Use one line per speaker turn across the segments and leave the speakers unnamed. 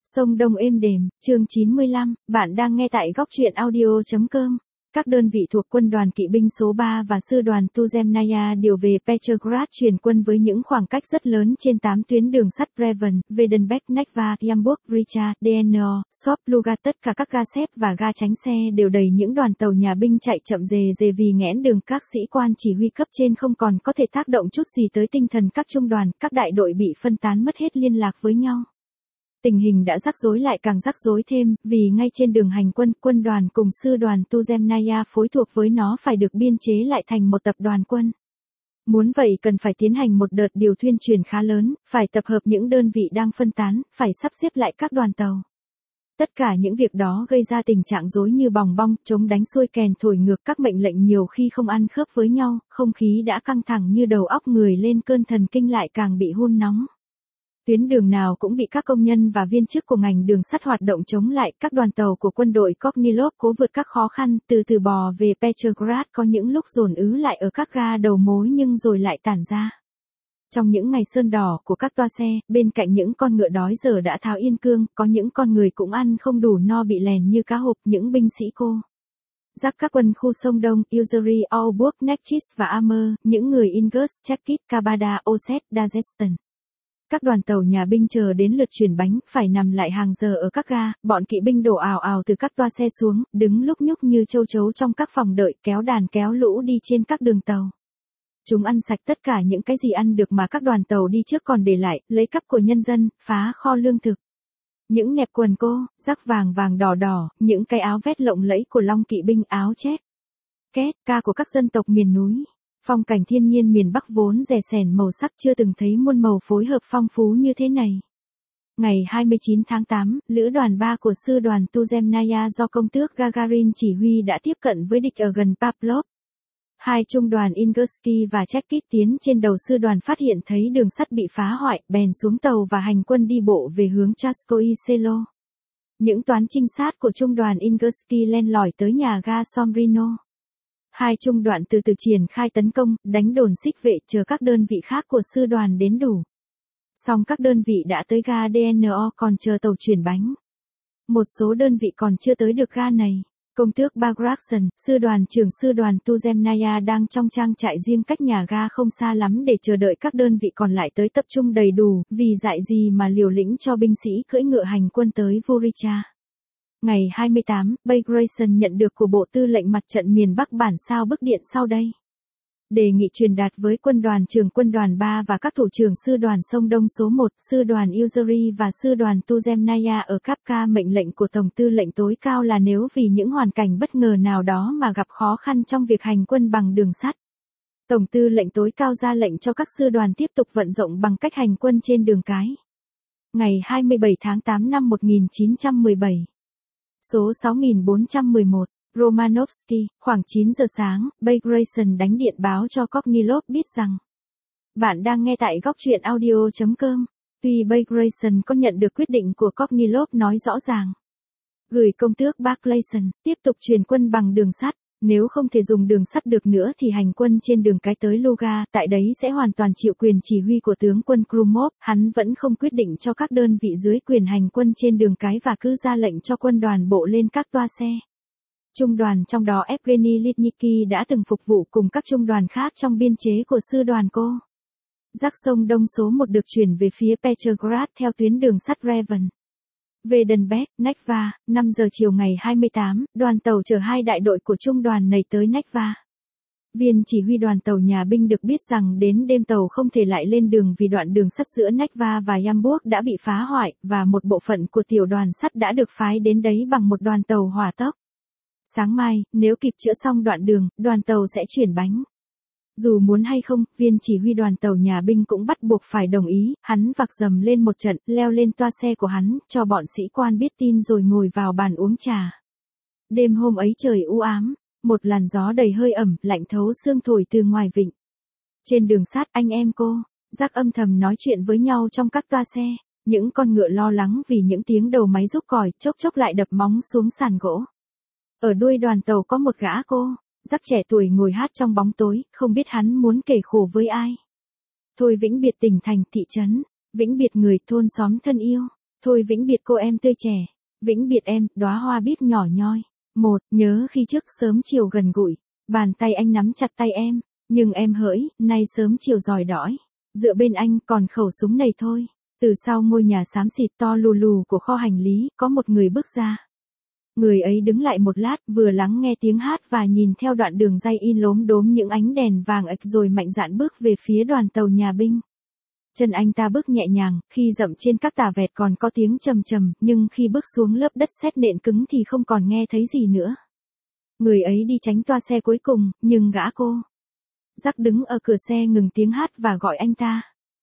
Sông Đông êm đềm, chương 95, bạn đang nghe tại góc truyện audio.com. Các đơn vị thuộc quân đoàn kỵ binh số 3 và sư đoàn Tuzemnaya điều về Petrograd chuyển quân với những khoảng cách rất lớn trên 8 tuyến đường sắt Revan, Vedenbeck, Nechva, Yamburg, Richa, Dno, Sop, Luga. Tất cả các ga xếp và ga tránh xe đều đầy những đoàn tàu nhà binh chạy chậm rề vì nghẽn đường. Các sĩ quan chỉ huy cấp trên không còn có thể tác động chút gì tới tinh thần các trung đoàn, các đại đội bị phân tán mất hết liên lạc với nhau. Tình hình đã rắc rối lại càng rắc rối thêm, vì ngay trên đường hành quân, quân đoàn cùng sư đoàn Tuzemnaya phối thuộc với nó phải được biên chế lại thành một tập đoàn quân. Muốn vậy cần phải tiến hành một đợt điều thuyên truyền khá lớn, phải tập hợp những đơn vị đang phân tán, phải sắp xếp lại các đoàn tàu. Tất cả những việc đó gây ra tình trạng rối như bòng bong, trống đánh xuôi kèn thổi ngược, các mệnh lệnh nhiều khi không ăn khớp với nhau, không khí đã căng thẳng như đầu óc người lên cơn thần kinh lại càng bị hun nóng. Tuyến đường nào cũng bị các công nhân và viên chức của ngành đường sắt hoạt động chống lại. Các đoàn tàu của quân đội Kornilov cố vượt các khó khăn, từ từ bò về Petrograd, có những lúc dồn ứ lại ở các ga đầu mối nhưng rồi lại tản ra. Trong những ngày sơn đỏ của các toa xe, bên cạnh những con ngựa đói giờ đã tháo yên cương, có những con người cũng ăn không đủ no bị lèn như cá hộp. Những binh sĩ cô giác các quân khu sông Đông, Yuzuri, Auburg, Nechtchis và Amer, những người Ingers, Chekit, Kabada, Oset, Dagestan. Các đoàn tàu nhà binh chờ đến lượt chuyển bánh, phải nằm lại hàng giờ ở các ga. Bọn kỵ binh đổ ào ào từ các toa xe xuống, đứng lúc nhúc như châu chấu trong các phòng đợi, kéo đàn kéo lũ đi trên các đường tàu. Chúng ăn sạch tất cả những cái gì ăn được mà các đoàn tàu đi trước còn để lại, lấy cắp của nhân dân, phá kho lương thực. Những nẹp quần cô, rắc vàng vàng đỏ đỏ, những cái áo vét lộng lẫy của long kỵ binh, áo chét, két, ca của các dân tộc miền núi. Phong cảnh thiên nhiên miền Bắc vốn rẻ sẻn màu sắc, chưa từng thấy muôn màu phối hợp phong phú như thế này. Ngày 29 tháng 8, lữ đoàn 3 của sư đoàn Tuzemnaya do công tước Gagarin chỉ huy đã tiếp cận với địch ở gần Pavlov. Hai trung đoàn Ingersky và Chekit tiến trên đầu sư đoàn phát hiện thấy đường sắt bị phá hoại, bèn xuống tàu và hành quân đi bộ về hướng Chaskoe Selo. Những toán trinh sát của trung đoàn Ingersky len lỏi tới nhà ga Sombrino. Hai trung đoàn từ từ triển khai tấn công, đánh đồn xích vệ, chờ các đơn vị khác của sư đoàn đến đủ. Song các đơn vị đã tới ga Dno còn chờ tàu chuyển bánh. Một số đơn vị còn chưa tới được ga này. Công tước Bagration, sư đoàn trưởng sư đoàn Tuzemnaya đang trong trang trại riêng cách nhà ga không xa lắm để chờ đợi các đơn vị còn lại tới tập trung đầy đủ, vì dại gì mà liều lĩnh cho binh sĩ cưỡi ngựa hành quân tới Voricha. Ngày 28, Bagration nhận được của Bộ Tư lệnh Mặt trận miền Bắc bản sao bức điện sau đây. Đề nghị truyền đạt với quân đoàn trưởng quân đoàn 3 và các thủ trưởng sư đoàn sông Đông số 1, sư đoàn Yuzuri và sư đoàn Tuzemnaya ở Kapka. Mệnh lệnh của Tổng tư lệnh tối cao là nếu vì những hoàn cảnh bất ngờ nào đó mà gặp khó khăn trong việc hành quân bằng đường sắt, Tổng tư lệnh tối cao ra lệnh cho các sư đoàn tiếp tục vận dụng bằng cách hành quân trên đường cái. Ngày 27 tháng 8 năm 1917. Số 6411, Romanovsky, khoảng 9 giờ sáng, Bagration đánh điện báo cho Kornilov biết rằng bạn đang nghe tại góc truyện audio.com. Tuy Bagration có nhận được quyết định của Kornilov nói rõ ràng gửi công tước Bagration tiếp tục truyền quân bằng đường sắt, nếu không thể dùng đường sắt được nữa thì hành quân trên đường cái tới Luga, tại đấy sẽ hoàn toàn chịu quyền chỉ huy của tướng quân Krumov. Hắn vẫn không quyết định cho các đơn vị dưới quyền hành quân trên đường cái và cứ ra lệnh cho quân đoàn bộ lên các toa xe. Trung đoàn trong đó Evgeny Litniki đã từng phục vụ cùng các trung đoàn khác trong biên chế của sư đoàn cô giác sông Đông số 1 được chuyển về phía Petrograd theo tuyến đường sắt Revan, Vedenbeck, Nechva. 5 giờ chiều ngày 28, đoàn tàu chở hai đại đội của trung đoàn này tới Nechva. Viên chỉ huy đoàn tàu nhà binh được biết rằng đến đêm tàu không thể lại lên đường vì đoạn đường sắt giữa Nechva và Yamburg đã bị phá hoại, và một bộ phận của tiểu đoàn sắt đã được phái đến đấy bằng một đoàn tàu hỏa tốc. Sáng mai, nếu kịp chữa xong đoạn đường, đoàn tàu sẽ chuyển bánh. Dù muốn hay không, viên chỉ huy đoàn tàu nhà binh cũng bắt buộc phải đồng ý. Hắn vạc dầm lên một trận, leo lên toa xe của hắn, cho bọn sĩ quan biết tin rồi ngồi vào bàn uống trà. Đêm hôm ấy trời u ám, một làn gió đầy hơi ẩm, lạnh thấu xương thổi từ ngoài vịnh. Trên đường sắt, anh em cô giác âm thầm nói chuyện với nhau trong các toa xe. Những con ngựa lo lắng vì những tiếng đầu máy rúc còi, chốc chốc lại đập móng xuống sàn gỗ. Ở đuôi đoàn tàu có một gã cô giác trẻ tuổi ngồi hát trong bóng tối, không biết hắn muốn kể khổ với ai. Thôi vĩnh biệt tỉnh thành, thị trấn, vĩnh biệt người thôn xóm thân yêu. Thôi vĩnh biệt cô em tươi trẻ. Vĩnh biệt em, đóa hoa biếc nhỏ nhoi. Nhớ khi trước sớm chiều gần gũi. Bàn tay anh nắm chặt tay em. Nhưng em hỡi, nay sớm chiều dòi đõi. Dựa bên anh còn khẩu súng này thôi. Từ sau ngôi nhà xám xịt to lù lù của kho hành lý, có một người bước ra. Người ấy đứng lại một lát, vừa lắng nghe tiếng hát và nhìn theo đoạn đường ray in lốm đốm những ánh đèn vàng ạch rồi mạnh dạn bước về phía đoàn tàu nhà binh. Chân anh ta bước nhẹ nhàng, khi dậm trên các tà vẹt còn có tiếng trầm trầm, nhưng khi bước xuống lớp đất sét nện cứng thì không còn nghe thấy gì nữa. Người ấy đi tránh toa xe cuối cùng, nhưng gã cô Jack đứng ở cửa xe ngừng tiếng hát và gọi anh ta.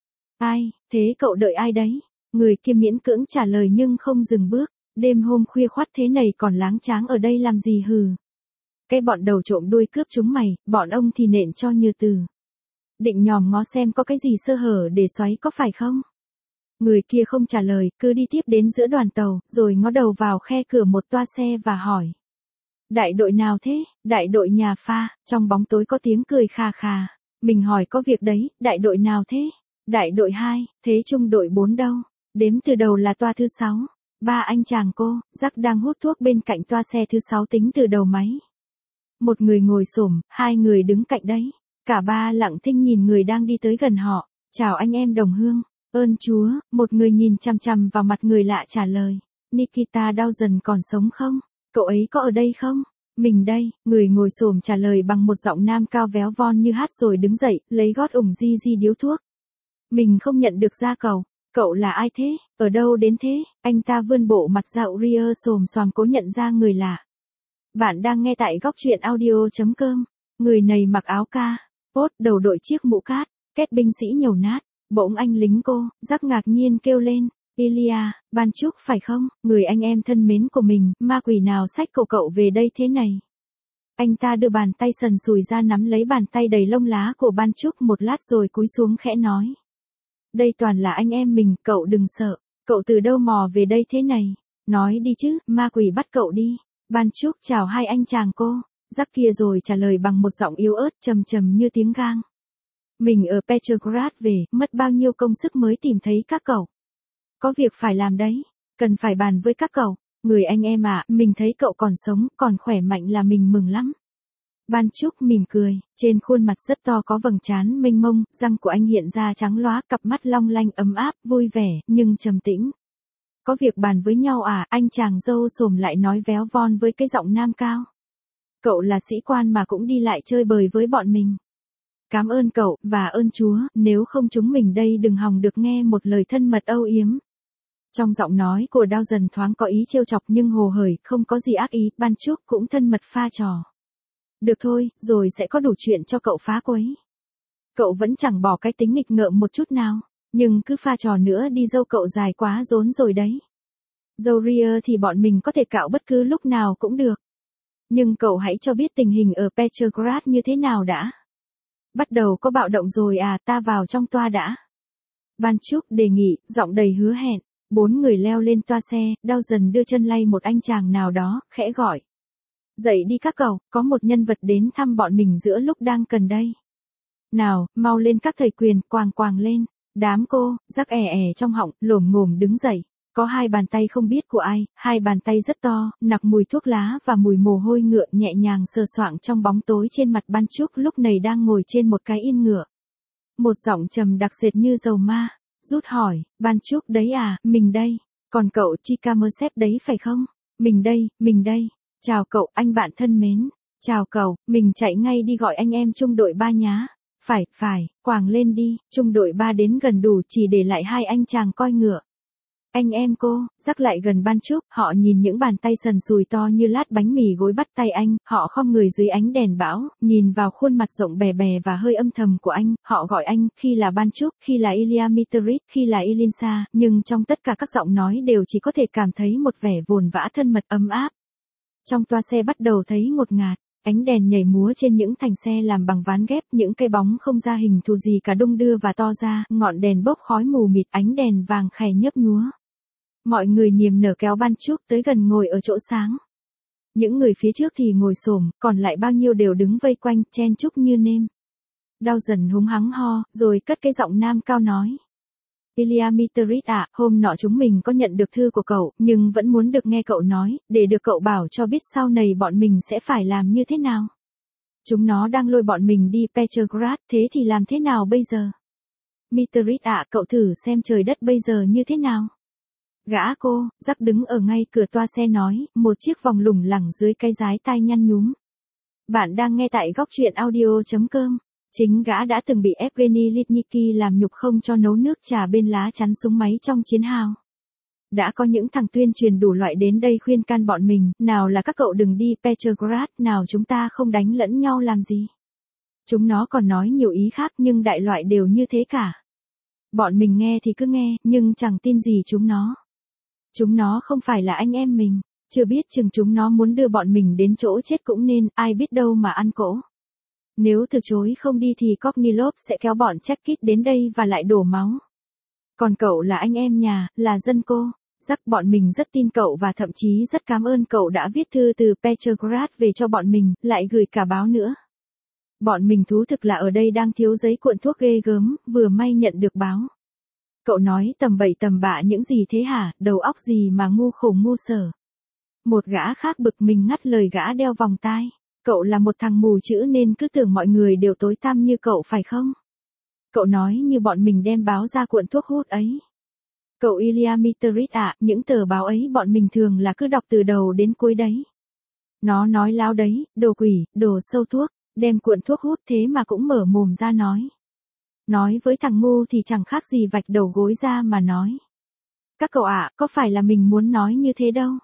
Ai, thế cậu đợi ai đấy? Người kia miễn cưỡng trả lời nhưng không dừng bước. Đêm hôm khuya khoắt thế này còn láng tráng ở đây làm gì hừ? Cái bọn đầu trộm đuôi cướp chúng mày, bọn ông thì nện cho như từ. Định nhòm ngó xem có cái gì sơ hở để xoáy có phải không? Người kia không trả lời, cứ đi tiếp đến giữa đoàn tàu, rồi ngó đầu vào khe cửa một toa xe và hỏi. Đại đội nào thế? Đại đội nhà pha, trong bóng tối có tiếng cười khà khà. Mình hỏi có việc đấy, đại đội nào thế? Đại đội 2, thế trung đội 4 đâu? Đếm từ đầu là toa thứ 6. Ba anh chàng cô, Jack đang hút thuốc bên cạnh toa xe thứ 6 tính từ đầu máy. Một người ngồi xổm, hai người đứng cạnh đấy. Cả ba lặng thinh nhìn người đang đi tới gần họ. Chào anh em đồng hương. Ơn Chúa, một người nhìn chằm chằm vào mặt người lạ trả lời. Nikita Dawson còn sống không? Cậu ấy có ở đây không? Mình đây, người ngồi xổm trả lời bằng một giọng nam cao véo von như hát rồi đứng dậy, lấy gót ủng di điếu thuốc. Mình không nhận được ra cậu. Cậu là ai thế? Ở đâu đến thế? Anh ta vươn bộ mặt ra Uriah xồm xoàm cố nhận ra người lạ. Bạn đang nghe tại góc truyện audio.com. Người này mặc áo ca, pốt đầu đội chiếc mũ cát, kết binh sĩ nhầu nát. Bỗng anh lính cô, Jack ngạc nhiên kêu lên. Ilya, Ban Chúc phải không? Người anh em thân mến của mình, ma quỷ nào xách cậu về đây thế này? Anh ta đưa bàn tay sần sùi ra nắm lấy bàn tay đầy lông lá của Ban Chúc một lát rồi cúi xuống khẽ nói. Đây toàn là anh em mình, cậu đừng sợ. Cậu từ đâu mò về đây thế này? Nói đi chứ, ma quỷ bắt cậu đi. Ban Chúc chào hai anh chàng cô. Jack kia rồi trả lời bằng một giọng yếu ớt trầm trầm như tiếng gang. Mình ở Petrograd về, mất bao nhiêu công sức mới tìm thấy các cậu. Có việc phải làm đấy. Cần phải bàn với các cậu. Người anh em ạ, mình thấy cậu còn sống, còn khỏe mạnh là mình mừng lắm. Ban Chúc mỉm cười, trên khuôn mặt rất to có vầng trán mênh mông, răng của anh hiện ra trắng lóa, cặp mắt long lanh ấm áp, vui vẻ, nhưng trầm tĩnh. Có việc bàn với nhau à? Anh chàng râu xồm lại nói véo von với cái giọng nam cao. Cậu là sĩ quan mà cũng đi lại chơi bời với bọn mình. Cảm ơn cậu, và ơn Chúa, nếu không chúng mình đây đừng hòng được nghe một lời thân mật âu yếm. Trong giọng nói của Dawson thoáng có ý trêu chọc nhưng hồ hởi, không có gì ác ý, Ban Chúc cũng thân mật pha trò. Được thôi, rồi sẽ có đủ chuyện cho cậu phá quấy. Cậu vẫn chẳng bỏ cái tính nghịch ngợm một chút nào, nhưng cứ pha trò nữa đi dâu cậu dài quá rốn rồi đấy. Dâu ria thì bọn mình có thể cạo bất cứ lúc nào cũng được. Nhưng cậu hãy cho biết tình hình ở Petrograd như thế nào đã. Bắt đầu có bạo động rồi à, ta vào trong toa đã. Ban Chúc đề nghị, giọng đầy hứa hẹn. 4 người leo lên toa xe, Dawson đưa chân lay một anh chàng nào đó, khẽ gọi. Dậy đi các cậu, có một nhân vật đến thăm bọn mình giữa lúc đang cần đây. Nào, mau lên các thầy quyền, quàng lên. Đám cô, Jack trong họng, lồm ngồm đứng dậy. Có hai bàn tay không biết của ai, hai bàn tay rất to, nặc mùi thuốc lá và mùi mồ hôi ngựa nhẹ nhàng sờ soạng trong bóng tối trên mặt Ban Chúc lúc này đang ngồi trên một cái yên ngựa. Một giọng trầm đặc sệt như dầu ma, rút hỏi, Ban Chúc đấy à, mình đây. Còn cậu Chikamersev đấy phải không? Mình đây. Chào cậu, anh bạn thân mến. Chào cậu, mình chạy ngay đi gọi anh em trung đội 3 nhá. Phải, quàng lên đi, trung đội 3 đến gần đủ chỉ để lại hai anh chàng coi ngựa. Anh em cô, Jack lại gần Ban Chúc, họ nhìn những bàn tay sần sùi to như lát bánh mì gối bắt tay anh, họ khom người dưới ánh đèn bão, nhìn vào khuôn mặt rộng bè bè và hơi âm thầm của anh, họ gọi anh, khi là Ban Chúc, khi là Ilya Mitrovich, khi là Ilinsa, nhưng trong tất cả các giọng nói đều chỉ có thể cảm thấy một vẻ vồn vã thân mật ấm áp. Trong toa xe bắt đầu thấy ngột ngạt. Ánh đèn nhảy múa trên những thành xe làm bằng ván ghép, những cây bóng không ra hình thù gì cả đung đưa và to ra, ngọn đèn bốc khói mù mịt, ánh đèn vàng khè nhấp nhúa. Mọi người niềm nở kéo Ban Chúc tới gần ngồi ở chỗ sáng. Những người phía trước thì ngồi xổm, còn lại bao nhiêu đều đứng vây quanh, chen chúc như nêm. Dawson húng hắng ho, rồi cất cái giọng nam cao nói. Ilya Mitrit ạ, hôm nọ chúng mình có nhận được thư của cậu, nhưng vẫn muốn được nghe cậu nói, để được cậu bảo cho biết sau này bọn mình sẽ phải làm như thế nào. Chúng nó đang lôi bọn mình đi Petrograd, thế thì làm thế nào bây giờ? Mitrit ạ, cậu thử xem trời đất bây giờ như thế nào. Gã cô, Jack đứng ở ngay cửa toa xe nói, một chiếc vòng lủng lẳng dưới cái dái tai nhăn nhúm. Bạn đang nghe tại góc truyện audio.com. Chính gã đã từng bị Evgeny Litniki làm nhục không cho nấu nước trà bên lá chắn súng máy trong chiến hào. Đã có những thằng tuyên truyền đủ loại đến đây khuyên can bọn mình, nào là các cậu đừng đi Petrograd, nào chúng ta không đánh lẫn nhau làm gì. Chúng nó còn nói nhiều ý khác nhưng đại loại đều như thế cả. Bọn mình nghe thì cứ nghe, nhưng chẳng tin gì chúng nó. Chúng nó không phải là anh em mình, chưa biết chừng chúng nó muốn đưa bọn mình đến chỗ chết cũng nên, ai biết đâu mà ăn cỗ. Nếu từ chối không đi thì Kornilov sẽ kéo bọn Checkit đến đây và lại đổ máu. Còn cậu là anh em nhà, là dân cô. Jack, bọn mình rất tin cậu và thậm chí rất cảm ơn cậu đã viết thư từ Petrograd về cho bọn mình, lại gửi cả báo nữa. Bọn mình thú thực là ở đây đang thiếu giấy cuộn thuốc ghê gớm, vừa may nhận được báo. Cậu nói tầm bậy tầm bạ những gì thế hả, đầu óc gì mà ngu khổ ngu sở. Một gã khác bực mình ngắt lời gã đeo vòng tai. Cậu là một thằng mù chữ nên cứ tưởng mọi người đều tối tăm như cậu phải không? Cậu nói như bọn mình đem báo ra cuộn thuốc hút ấy. Cậu Ilya Mitrit ạ, những tờ báo ấy bọn mình thường là cứ đọc từ đầu đến cuối đấy. Nó nói láo đấy, đồ quỷ, đồ sâu thuốc, đem cuộn thuốc hút thế mà cũng mở mồm ra nói. Nói với thằng ngu thì chẳng khác gì vạch đầu gối ra mà nói. Các cậu ạ, có phải là mình muốn nói như thế đâu.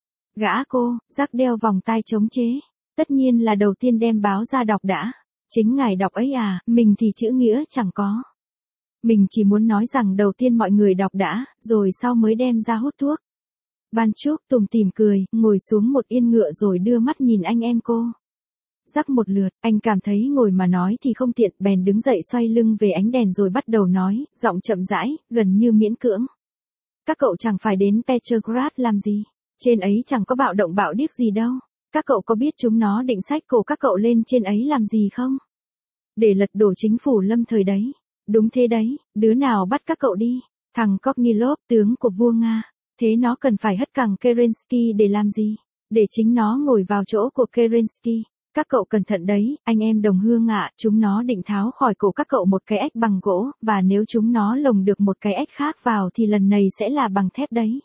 Gã cô, Jack đeo vòng tai chống chế. Tất nhiên là đầu tiên đem báo ra đọc đã. Chính ngài đọc ấy à, mình thì chữ nghĩa chẳng có. Mình chỉ muốn nói rằng đầu tiên mọi người đọc đã, rồi sau mới đem ra hút thuốc. Ban Trúc tủm tỉm cười, ngồi xuống một yên ngựa rồi đưa mắt nhìn anh em cô. Jack một lượt, anh cảm thấy ngồi mà nói thì không tiện, bèn đứng dậy xoay lưng về ánh đèn rồi bắt đầu nói, giọng chậm rãi, gần như miễn cưỡng. Các cậu chẳng phải đến Petrograd làm gì, trên ấy chẳng có bạo động bạo điếc gì đâu. Các cậu có biết chúng nó định xách cổ các cậu lên trên ấy làm gì không? Để lật đổ chính phủ lâm thời đấy. Đúng thế đấy, đứa nào bắt các cậu đi? Thằng Kornilov, tướng của vua Nga. Thế nó cần phải hất cẳng Kerensky để làm gì? Để chính nó ngồi vào chỗ của Kerensky. Các cậu cẩn thận đấy, anh em đồng hương ạ, chúng nó định tháo khỏi cổ các cậu một cái ếch bằng gỗ, và nếu chúng nó lồng được một cái ếch khác vào thì lần này sẽ là bằng thép đấy.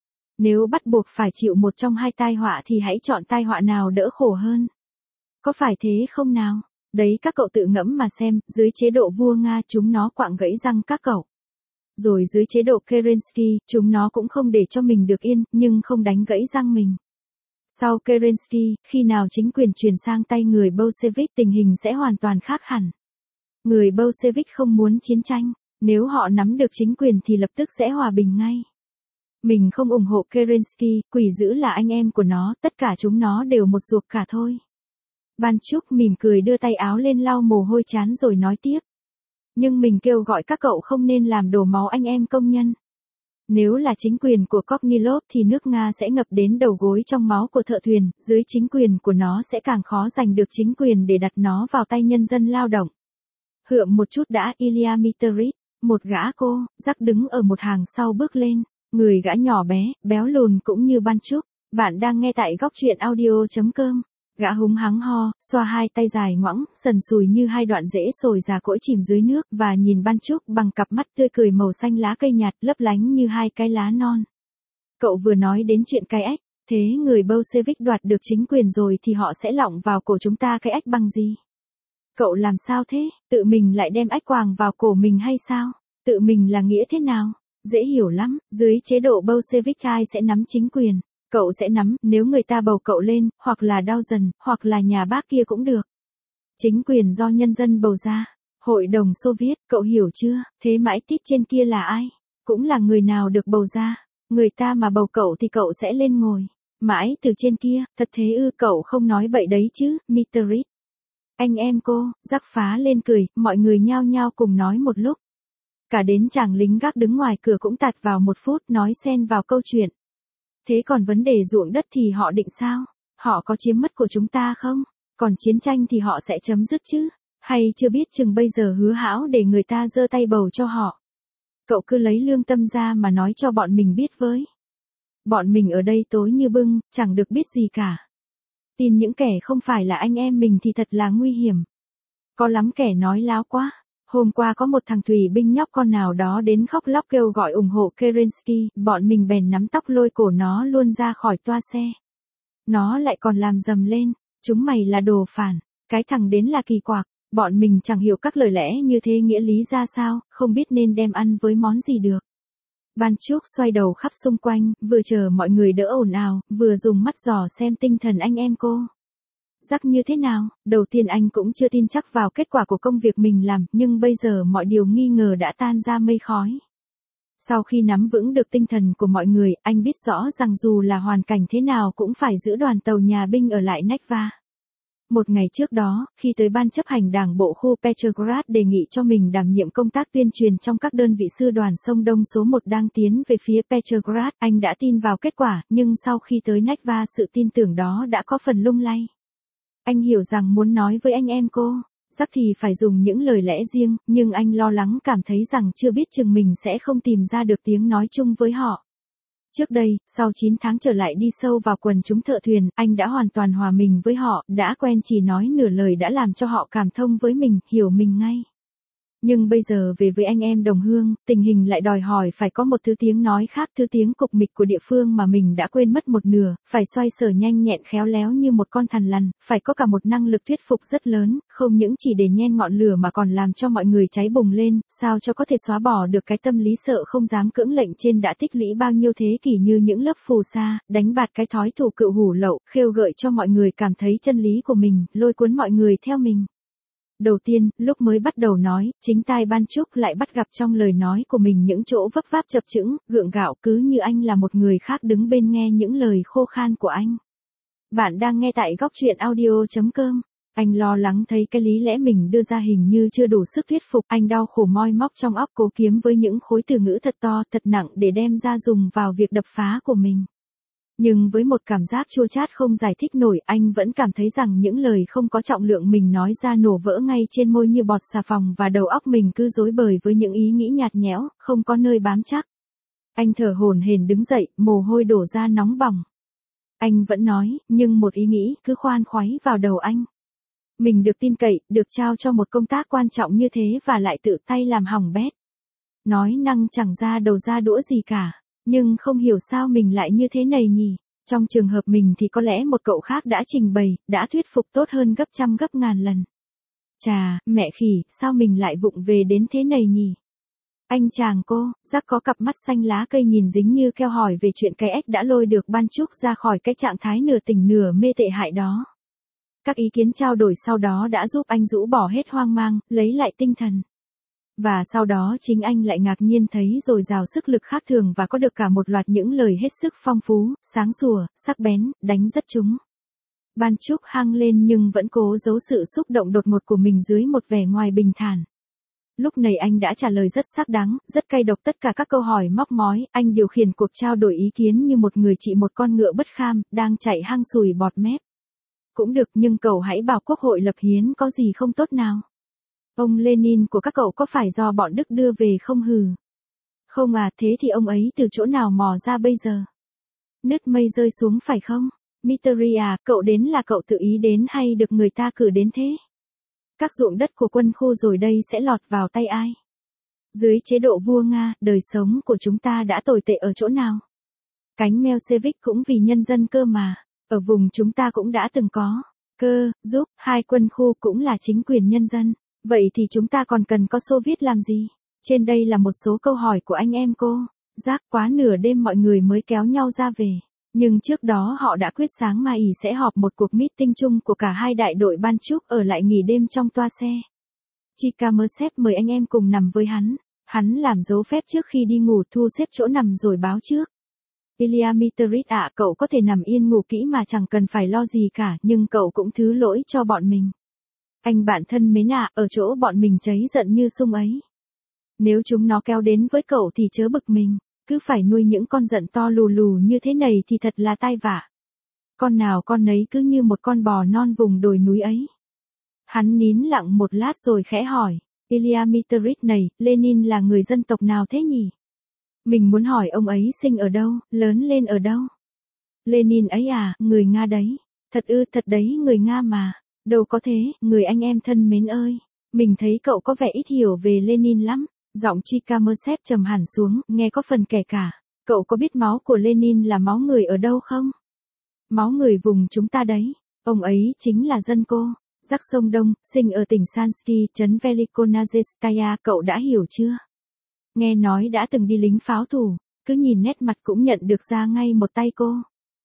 Nếu bắt buộc phải chịu một trong hai tai họa thì hãy chọn tai họa nào đỡ khổ hơn. Có phải thế không nào? Đấy các cậu tự ngẫm mà xem, dưới chế độ vua Nga chúng nó quạng gãy răng các cậu. Rồi dưới chế độ Kerensky, chúng nó cũng không để cho mình được yên, nhưng không đánh gãy răng mình. Sau Kerensky, khi nào chính quyền chuyển sang tay người Bolshevik tình hình sẽ hoàn toàn khác hẳn. Người Bolshevik không muốn chiến tranh, nếu họ nắm được chính quyền thì lập tức sẽ hòa bình ngay. Mình không ủng hộ Kerensky, quỷ dữ là anh em của nó, tất cả chúng nó đều một ruột cả thôi. Ban Trúc mỉm cười đưa tay áo lên lau mồ hôi chán rồi nói tiếp. Nhưng mình kêu gọi các cậu không nên làm đổ máu anh em công nhân. Nếu là chính quyền của Kornilov thì nước Nga sẽ ngập đến đầu gối trong máu của thợ thuyền, dưới chính quyền của nó sẽ càng khó giành được chính quyền để đặt nó vào tay nhân dân lao động. Hượm một chút đã, Ilya Mitrit, một gã cô, Jack đứng ở một hàng sau bước lên, người gã nhỏ bé, béo lùn cũng như Ban Trúc. Bạn đang nghe tại góc truyện audio.com. Gã húng hắng ho, xoa hai tay dài ngoẵng, sần sùi như hai đoạn rễ sồi già cỗi chìm dưới nước và nhìn Ban Trúc bằng cặp mắt tươi cười màu xanh lá cây nhạt lấp lánh như hai cái lá non. Cậu vừa nói đến chuyện cái ếch, thế người Bolshevik đoạt được chính quyền rồi thì họ sẽ lọng vào cổ chúng ta cái ếch bằng gì? Cậu làm sao thế, tự mình lại đem ếch quàng vào cổ mình hay sao? Tự mình là nghĩa thế nào? Dễ hiểu lắm, dưới chế độ Bolshevik ai sẽ nắm chính quyền? Cậu sẽ nắm, nếu người ta bầu cậu lên, hoặc là đau dần, hoặc là nhà bác kia cũng được. Chính quyền do nhân dân bầu ra. Hội đồng Xô Viết, cậu hiểu chưa? Thế mãi tít trên kia là ai? Cũng là người nào được bầu ra. Người ta mà bầu cậu thì cậu sẽ lên ngồi. Mãi từ trên kia, thật thế ư, cậu không nói bậy đấy chứ, Mitrit. Anh em cô, Jack phá lên cười, mọi người nhao nhao cùng nói một lúc. Cả đến chàng lính gác đứng ngoài cửa cũng tạt vào một phút nói xen vào câu chuyện. Thế còn vấn đề ruộng đất thì họ định sao? Họ có chiếm mất của chúng ta không? Còn chiến tranh thì họ sẽ chấm dứt chứ? Hay chưa biết chừng bây giờ hứa hão để người ta giơ tay bầu cho họ? Cậu cứ lấy lương tâm ra mà nói cho bọn mình biết với. Bọn mình ở đây tối như bưng, chẳng được biết gì cả. Tin những kẻ không phải là anh em mình thì thật là nguy hiểm. Có lắm kẻ nói láo quá. Hôm qua có một thằng thủy binh nhóc con nào đó đến khóc lóc kêu gọi ủng hộ Kerensky, bọn mình bèn nắm tóc lôi cổ nó luôn ra khỏi toa xe. Nó lại còn làm rầm lên, chúng mày là đồ phản, cái thằng đến là kỳ quặc, bọn mình chẳng hiểu các lời lẽ như thế nghĩa lý ra sao, không biết nên đem ăn với món gì được. Ban Chúc xoay đầu khắp xung quanh, vừa chờ mọi người đỡ ồn ào, vừa dùng mắt dò xem tinh thần anh em cô. Rắc như thế nào, đầu tiên anh cũng chưa tin chắc vào kết quả của công việc mình làm, nhưng bây giờ mọi điều nghi ngờ đã tan ra mây khói. Sau khi nắm vững được tinh thần của mọi người, anh biết rõ rằng dù là hoàn cảnh thế nào cũng phải giữ đoàn tàu nhà binh ở lại Nechva. Một ngày trước đó, khi tới ban chấp hành đảng bộ khu Petrograd đề nghị cho mình đảm nhiệm công tác tuyên truyền trong các đơn vị sư đoàn sông Đông số 1 đang tiến về phía Petrograd, anh đã tin vào kết quả, nhưng sau khi tới Nechva sự tin tưởng đó đã có phần lung lay. Anh hiểu rằng muốn nói với anh em cô, Rắc thì phải dùng những lời lẽ riêng, nhưng anh lo lắng cảm thấy rằng chưa biết chừng mình sẽ không tìm ra được tiếng nói chung với họ. Trước đây, sau 9 tháng trở lại đi sâu vào quần chúng thợ thuyền, anh đã hoàn toàn hòa mình với họ, đã quen chỉ nói nửa lời đã làm cho họ cảm thông với mình, hiểu mình ngay. Nhưng bây giờ về với anh em đồng hương, tình hình lại đòi hỏi phải có một thứ tiếng nói khác, thứ tiếng cục mịch của địa phương mà mình đã quên mất một nửa, phải xoay sở nhanh nhẹn khéo léo như một con thằn lằn, phải có cả một năng lực thuyết phục rất lớn, không những chỉ để nhen ngọn lửa mà còn làm cho mọi người cháy bùng lên, sao cho có thể xóa bỏ được cái tâm lý sợ không dám cưỡng lệnh trên đã tích lũy bao nhiêu thế kỷ như những lớp phù sa, đánh bạt cái thói thủ cựu hủ lậu, khêu gợi cho mọi người cảm thấy chân lý của mình, lôi cuốn mọi người theo mình. Đầu tiên, lúc mới bắt đầu nói, chính tai Ban Chúc lại bắt gặp trong lời nói của mình những chỗ vấp váp chập chững, gượng gạo cứ như anh là một người khác đứng bên nghe những lời khô khan của anh. Bạn đang nghe tại góc truyện audio.com. Anh lo lắng thấy cái lý lẽ mình đưa ra hình như chưa đủ sức thuyết phục, anh đau khổ moi móc trong óc cố kiếm với những khối từ ngữ thật to, thật nặng để đem ra dùng vào việc đập phá của mình. Nhưng với một cảm giác chua chát không giải thích nổi, anh vẫn cảm thấy rằng những lời không có trọng lượng mình nói ra nổ vỡ ngay trên môi như bọt xà phòng và đầu óc mình cứ rối bời với những ý nghĩ nhạt nhẽo, không có nơi bám chắc. Anh thở hổn hển đứng dậy, mồ hôi đổ ra nóng bỏng. Anh vẫn nói, nhưng một ý nghĩ cứ khoan khoáy vào đầu anh. Mình được tin cậy, được trao cho một công tác quan trọng như thế và lại tự tay làm hỏng bét. Nói năng chẳng ra đầu ra đũa gì cả. Nhưng không hiểu sao mình lại như thế này nhỉ. Trong trường hợp mình thì có lẽ một cậu khác đã trình bày, đã thuyết phục tốt hơn gấp trăm gấp ngàn lần. Chà, mẹ khỉ, sao mình lại vụng về đến thế này nhỉ? Anh chàng cô, Rắc có cặp mắt xanh lá cây nhìn dính như keo hỏi về chuyện cái ếch đã lôi được Ban Chúc ra khỏi cái trạng thái nửa tỉnh nửa mê tệ hại đó. Các ý kiến trao đổi sau đó đã giúp anh rũ bỏ hết hoang mang, lấy lại tinh thần. Và sau đó chính anh lại ngạc nhiên thấy dồi dào sức lực khác thường và có được cả một loạt những lời hết sức phong phú, sáng sủa, sắc bén, đánh rất trúng. Ban Chúc hăng lên nhưng vẫn cố giấu sự xúc động đột ngột của mình dưới một vẻ ngoài bình thản. Lúc này anh đã trả lời rất xác đáng, rất cay độc tất cả các câu hỏi móc mói, anh điều khiển cuộc trao đổi ý kiến như một người trị một con ngựa bất kham, đang chạy hang sùi bọt mép. Cũng được nhưng cậu hãy bảo Quốc hội lập hiến có gì không tốt nào. Ông Lenin của các cậu có phải do bọn Đức đưa về không hừ? Không à, thế thì ông ấy từ chỗ nào mò ra bây giờ? Nứt mây rơi xuống phải không? Mitri à, cậu đến là cậu tự ý đến hay được người ta cử đến thế? Các ruộng đất của quân khu rồi đây sẽ lọt vào tay ai? Dưới chế độ vua Nga, đời sống của chúng ta đã tồi tệ ở chỗ nào? Cánh Melsevik cũng vì nhân dân cơ mà. Ở vùng chúng ta cũng đã từng có giúp, hai quân khu cũng là chính quyền nhân dân. Vậy thì chúng ta còn cần có Xô Viết làm gì? Trên đây là một số câu hỏi của anh em cô. Rắc quá nửa đêm mọi người mới kéo nhau ra về. Nhưng trước đó họ đã quyết sáng mai sẽ họp một cuộc meeting chung của cả hai đại đội Ban Chúc ở lại nghỉ đêm trong toa xe. Chikamersev mời anh em cùng nằm với hắn. Hắn làm dấu phép trước khi đi ngủ thu xếp chỗ nằm rồi báo trước. Ilya Mitrit ạ, cậu có thể nằm yên ngủ kỹ mà chẳng cần phải lo gì cả, nhưng cậu cũng thứ lỗi cho bọn mình. Anh bạn thân mến ạ, ở chỗ bọn mình cháy giận như sung ấy. Nếu chúng nó kéo đến với cậu thì chớ bực mình, cứ phải nuôi những con giận to lù lù như thế này thì thật là tai vạ. Con nào con nấy cứ như một con bò non vùng đồi núi ấy. Hắn nín lặng một lát rồi khẽ hỏi, Ilya Mitrich này, Lenin là người dân tộc nào thế nhỉ? Mình muốn hỏi ông ấy sinh ở đâu, lớn lên ở đâu? Lenin ấy à, người Nga đấy. Thật đấy, người Nga mà. Đâu có thế, người anh em thân mến ơi. Mình thấy cậu có vẻ ít hiểu về Lenin lắm. Giọng Chikamersev trầm hẳn xuống, nghe có phần kẻ cả. Cậu có biết máu của Lenin là máu người ở đâu không? Máu người vùng chúng ta đấy. Ông ấy chính là dân cô. Rắc sông Đông, sinh ở tỉnh Sansky, trấn Velikonazheskaya, cậu đã hiểu chưa? Nghe nói đã từng đi lính pháo thủ, cứ nhìn nét mặt cũng nhận được ra ngay một tay cô.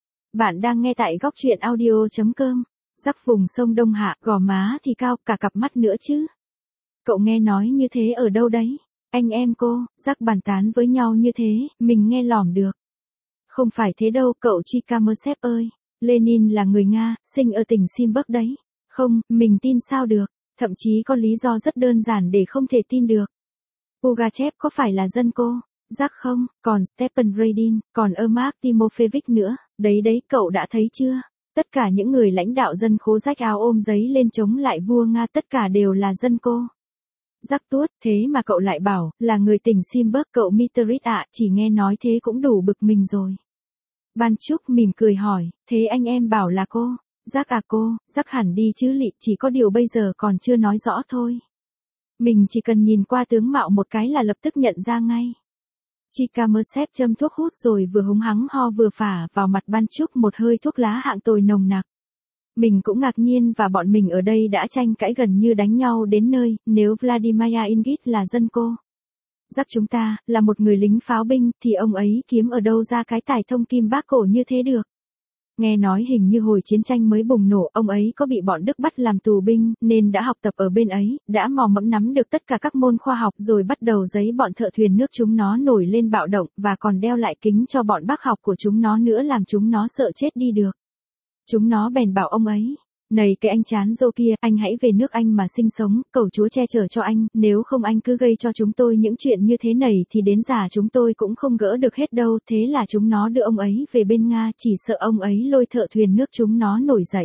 Bạn đang nghe tại góc truyện audio.com. Rắc vùng sông Đông hạ, gò má thì cao, cả cặp mắt nữa chứ. Cậu nghe nói như thế ở đâu đấy? Anh em cô, Rắc bàn tán với nhau như thế, mình nghe lỏm được. Không phải thế đâu cậu Chikamersev ơi. Lenin là người Nga, sinh ở tỉnh Simburg đấy. Không, mình tin sao được. Thậm chí có lý do rất đơn giản để không thể tin được. Pugachev có phải là dân cô? Rắc không, còn Stepan Radin, còn Ermak Timofeyevich nữa. Đấy, cậu đã thấy chưa? Tất cả những người lãnh đạo dân khố rách áo ôm giấy lên chống lại vua Nga tất cả đều là dân cô. Rắc tuốt, thế mà cậu lại bảo, là người tỉnh Simburg cậu Mitrich ạ, chỉ nghe nói thế cũng đủ bực mình rồi. Ban Trúc mỉm cười hỏi, thế anh em bảo là cô? Rắc à cô, Rắc hẳn đi chứ lị, chỉ có điều bây giờ còn chưa nói rõ thôi. Mình chỉ cần nhìn qua tướng mạo một cái là lập tức nhận ra ngay. Chikamersev châm thuốc hút rồi vừa húng hắng ho vừa phả vào mặt Ban Trúc một hơi thuốc lá hạng tồi nồng nặc. Mình cũng ngạc nhiên và bọn mình ở đây đã tranh cãi gần như đánh nhau đến nơi, nếu Vladimir Ilyich là dân cô. Rắc chúng ta, là một người lính pháo binh, thì ông ấy kiếm ở đâu ra cái tài thông kim bác cổ như thế được. Nghe nói hình như hồi chiến tranh mới bùng nổ, ông ấy có bị bọn Đức bắt làm tù binh, nên đã học tập ở bên ấy, đã mò mẫm nắm được tất cả các môn khoa học rồi bắt đầu giấy bọn thợ thuyền nước chúng nó nổi lên bạo động, và còn đeo lại kính cho bọn bác học của chúng nó nữa làm chúng nó sợ chết đi được. Chúng nó bèn bảo ông ấy, này cái anh chán dâu kia, anh hãy về nước anh mà sinh sống, cầu Chúa che chở cho anh, nếu không anh cứ gây cho chúng tôi những chuyện như thế này thì đến già chúng tôi cũng không gỡ được hết đâu. Thế là chúng nó đưa ông ấy về bên Nga, chỉ sợ ông ấy lôi thợ thuyền nước chúng nó nổi dậy.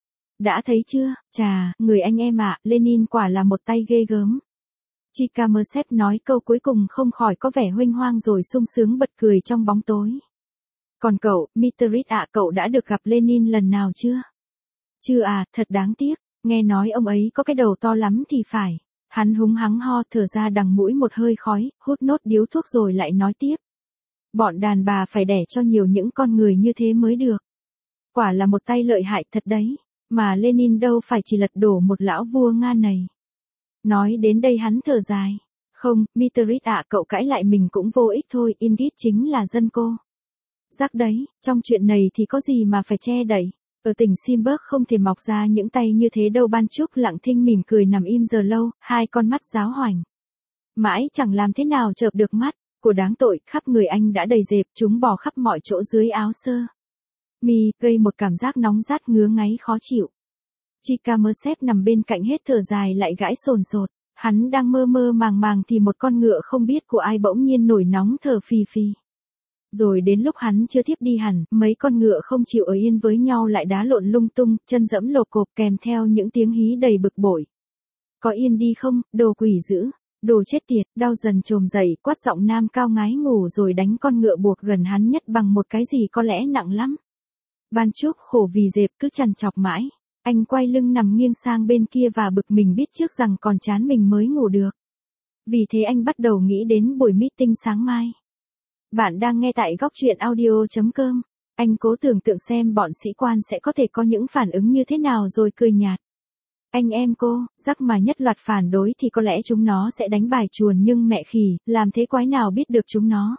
Đã thấy chưa, chà, người anh em ạ, Lenin quả là một tay ghê gớm. Chikamersev nói câu cuối cùng không khỏi có vẻ huênh hoang rồi sung sướng bật cười trong bóng tối. Còn cậu, Mitrich ạ, cậu đã được gặp Lenin lần nào chưa? Chưa à, thật đáng tiếc, nghe nói ông ấy có cái đầu to lắm thì phải. Hắn húng hắng ho thở ra đằng mũi một hơi khói, hút nốt điếu thuốc rồi lại nói tiếp. Bọn đàn bà phải đẻ cho nhiều những con người như thế mới được. Quả là một tay lợi hại thật đấy, mà Lenin đâu phải chỉ lật đổ một lão vua Nga này. Nói đến đây hắn thở dài. Không, Mitrich ạ, cậu cãi lại mình cũng vô ích thôi, Ilyich chính là dân cô. Rắc đấy, trong chuyện này thì có gì mà phải che đậy. Ở tỉnh Simburg không thể mọc ra những tay như thế đâu. Ban Trúc lặng thinh mỉm cười nằm im giờ lâu, hai con mắt giáo hoành. Mãi chẳng làm thế nào chợp được mắt, của đáng tội, khắp người anh đã đầy dẹp, chúng bò khắp mọi chỗ dưới áo sơ mi, gây một cảm giác nóng rát ngứa ngáy khó chịu. Chikamersev nằm bên cạnh hết thở dài lại gãi sồn sột, hắn đang mơ mơ màng màng thì một con ngựa không biết của ai bỗng nhiên nổi nóng thở phì phì. Rồi đến lúc hắn chưa tiếp đi hẳn, mấy con ngựa không chịu ở yên với nhau lại đá lộn lung tung, chân dẫm lộp cộp kèm theo những tiếng hí đầy bực bội. Có yên đi không, đồ quỷ dữ, đồ chết tiệt, đau dần trồm dậy, quát giọng nam cao ngái ngủ rồi đánh con ngựa buộc gần hắn nhất bằng một cái gì có lẽ nặng lắm. Ban Trúc khổ vì dẹp cứ trằn trọc mãi, anh quay lưng nằm nghiêng sang bên kia và bực mình biết trước rằng còn chán mình mới ngủ được. Vì thế anh bắt đầu nghĩ đến buổi meeting sáng mai. Bạn đang nghe tại góc truyện audio.com. Anh cố tưởng tượng xem bọn sĩ quan sẽ có thể có những phản ứng như thế nào rồi cười nhạt. Anh em cô, Rắc mà nhất loạt phản đối thì có lẽ chúng nó sẽ đánh bài chuồn, nhưng mẹ khỉ, làm thế quái nào biết được chúng nó.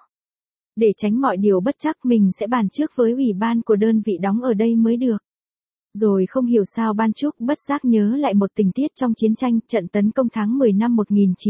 Để tránh mọi điều bất trắc mình sẽ bàn trước với ủy ban của đơn vị đóng ở đây mới được. Rồi không hiểu sao Ban Trúc bất giác nhớ lại một tình tiết trong chiến tranh, trận tấn công tháng 10 năm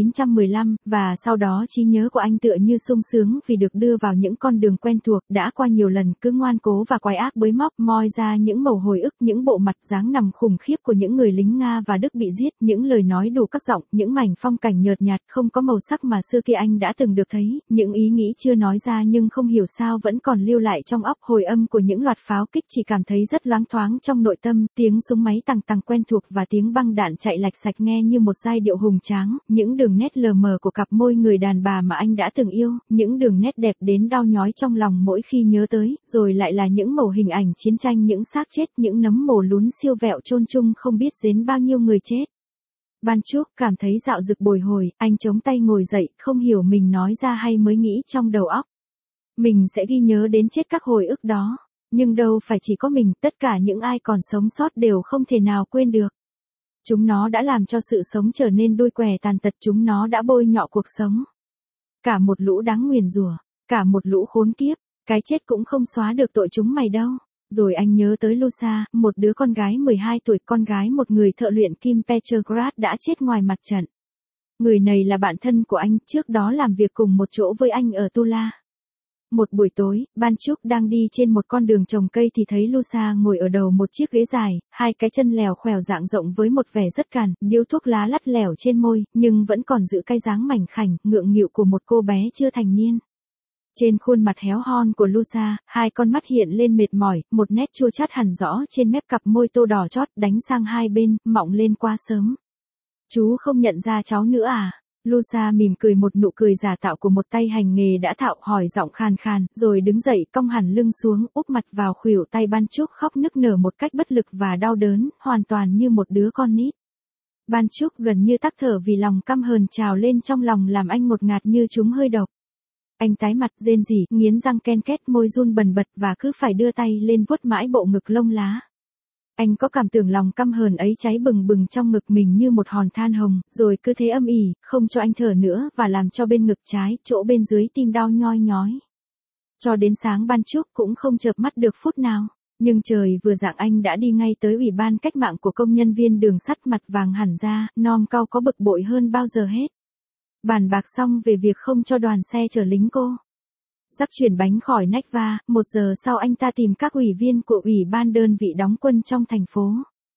1915, và sau đó trí nhớ của anh tựa như sung sướng vì được đưa vào những con đường quen thuộc, đã qua nhiều lần cứ ngoan cố và quái ác bới móc moi ra những mẩu hồi ức, những bộ mặt dáng nằm khủng khiếp của những người lính Nga và Đức bị giết, những lời nói đủ các giọng, những mảnh phong cảnh nhợt nhạt không có màu sắc mà xưa kia anh đã từng được thấy, những ý nghĩ chưa nói ra nhưng không hiểu sao vẫn còn lưu lại trong óc, hồi âm của những loạt pháo kích chỉ cảm thấy rất loáng thoáng trong nội tâm, tiếng súng máy tằng tằng quen thuộc và tiếng băng đạn chạy lạch sạch nghe như một giai điệu hùng tráng, những đường nét lờ mờ của cặp môi người đàn bà mà anh đã từng yêu, những đường nét đẹp đến đau nhói trong lòng mỗi khi nhớ tới, rồi lại là những mẩu hình ảnh chiến tranh, những xác chết, những nấm mồ lún siêu vẹo chôn chung không biết đến bao nhiêu người chết. Ban Chúc cảm thấy dạo dực bồi hồi, anh chống tay ngồi dậy, không hiểu mình nói ra hay mới nghĩ trong đầu óc. Mình sẽ ghi nhớ đến chết các hồi ức đó. Nhưng đâu phải chỉ có mình, tất cả những ai còn sống sót đều không thể nào quên được. Chúng nó đã làm cho sự sống trở nên đuôi què tàn tật, chúng nó đã bôi nhọ cuộc sống. Cả một lũ đáng nguyền rủa, cả một lũ khốn kiếp, cái chết cũng không xóa được tội chúng mày đâu. Rồi anh nhớ tới Lusa, một đứa con gái 12 tuổi, con gái một người thợ luyện kim Petrograd đã chết ngoài mặt trận. Người này là bạn thân của anh, trước đó làm việc cùng một chỗ với anh ở Tula. Một buổi tối, Ban Chúc đang đi trên một con đường trồng cây thì thấy Lusa ngồi ở đầu một chiếc ghế dài, hai cái chân lèo khèo dạng rộng với một vẻ rất cằn, điếu thuốc lá lắt lẻo trên môi, nhưng vẫn còn giữ cái dáng mảnh khảnh, ngượng nghịu của một cô bé chưa thành niên. Trên khuôn mặt héo hon của Lusa, hai con mắt hiện lên mệt mỏi, một nét chua chát hằn rõ trên mép cặp môi tô đỏ chót đánh sang hai bên, mọng lên quá sớm. Chú không nhận ra cháu nữa à? Lusa mỉm cười một nụ cười giả tạo của một tay hành nghề đã thạo, hỏi giọng khàn khàn, rồi đứng dậy cong hẳn lưng xuống, úp mặt vào khuỷu tay Ban Chúc, khóc nức nở một cách bất lực và đau đớn, hoàn toàn như một đứa con nít. Ban Chúc gần như tắc thở vì lòng căm hờn trào lên trong lòng làm anh ngột ngạt như trúng hơi độc. Anh tái mặt rên rỉ, nghiến răng ken két, môi run bần bật và cứ phải đưa tay lên vuốt mãi bộ ngực lông lá. Anh có cảm tưởng lòng căm hờn ấy cháy bừng bừng trong ngực mình như một hòn than hồng, rồi cứ thế âm ỉ, không cho anh thở nữa và làm cho bên ngực trái, chỗ bên dưới tim đau nhoi nhói. Cho đến sáng Ban Chúc cũng không chợp mắt được phút nào, nhưng trời vừa rạng anh đã đi ngay tới Ủy ban cách mạng của công nhân viên đường sắt, mặt vàng hẳn ra, non cau có bực bội hơn bao giờ hết. Bàn bạc xong về việc không cho đoàn xe chở lính cô dắt chuyển bánh khỏi Nechva, 1 giờ sau anh ta tìm các ủy viên của ủy ban đơn vị đóng quân trong thành phố.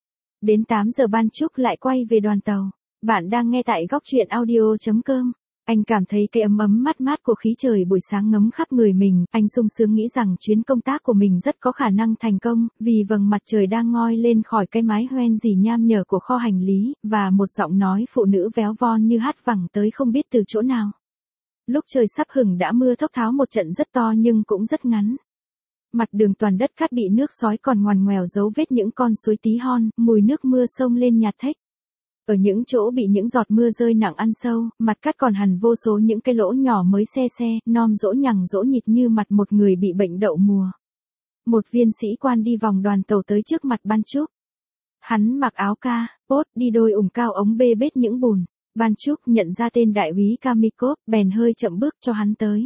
Đến 8 giờ Ban Chúc lại quay về đoàn tàu. Bạn đang nghe tại góc truyện audio.com. Anh cảm thấy cái ấm ấm mát mát của khí trời buổi sáng ngấm khắp người mình, anh sung sướng nghĩ rằng chuyến công tác của mình rất có khả năng thành công, vì vầng mặt trời đang ngoi lên khỏi cái mái hoen rỉ nham nhở của kho hành lý, và một giọng nói phụ nữ véo von như hát vẳng tới không biết từ chỗ nào. Lúc trời sắp hửng đã mưa thốc tháo một trận rất to nhưng cũng rất ngắn. Mặt đường toàn đất cát bị nước xói còn ngoằn ngoèo dấu vết những con suối tí hon, mùi nước mưa xông lên nhạt thếch. Ở những chỗ bị những giọt mưa rơi nặng ăn sâu, mặt cát còn hằn vô số những cái lỗ nhỏ mới xe, nom dỗ nhằng dỗ nhịt như mặt một người bị bệnh đậu mùa. Một viên sĩ quan đi vòng đoàn tàu tới trước mặt Ban Chúc. Hắn mặc áo ca, pốt, đi đôi ủng cao ống bê bết những bùn. Ban Chúc nhận ra tên đại úy Kamikov, bèn hơi chậm bước cho hắn tới.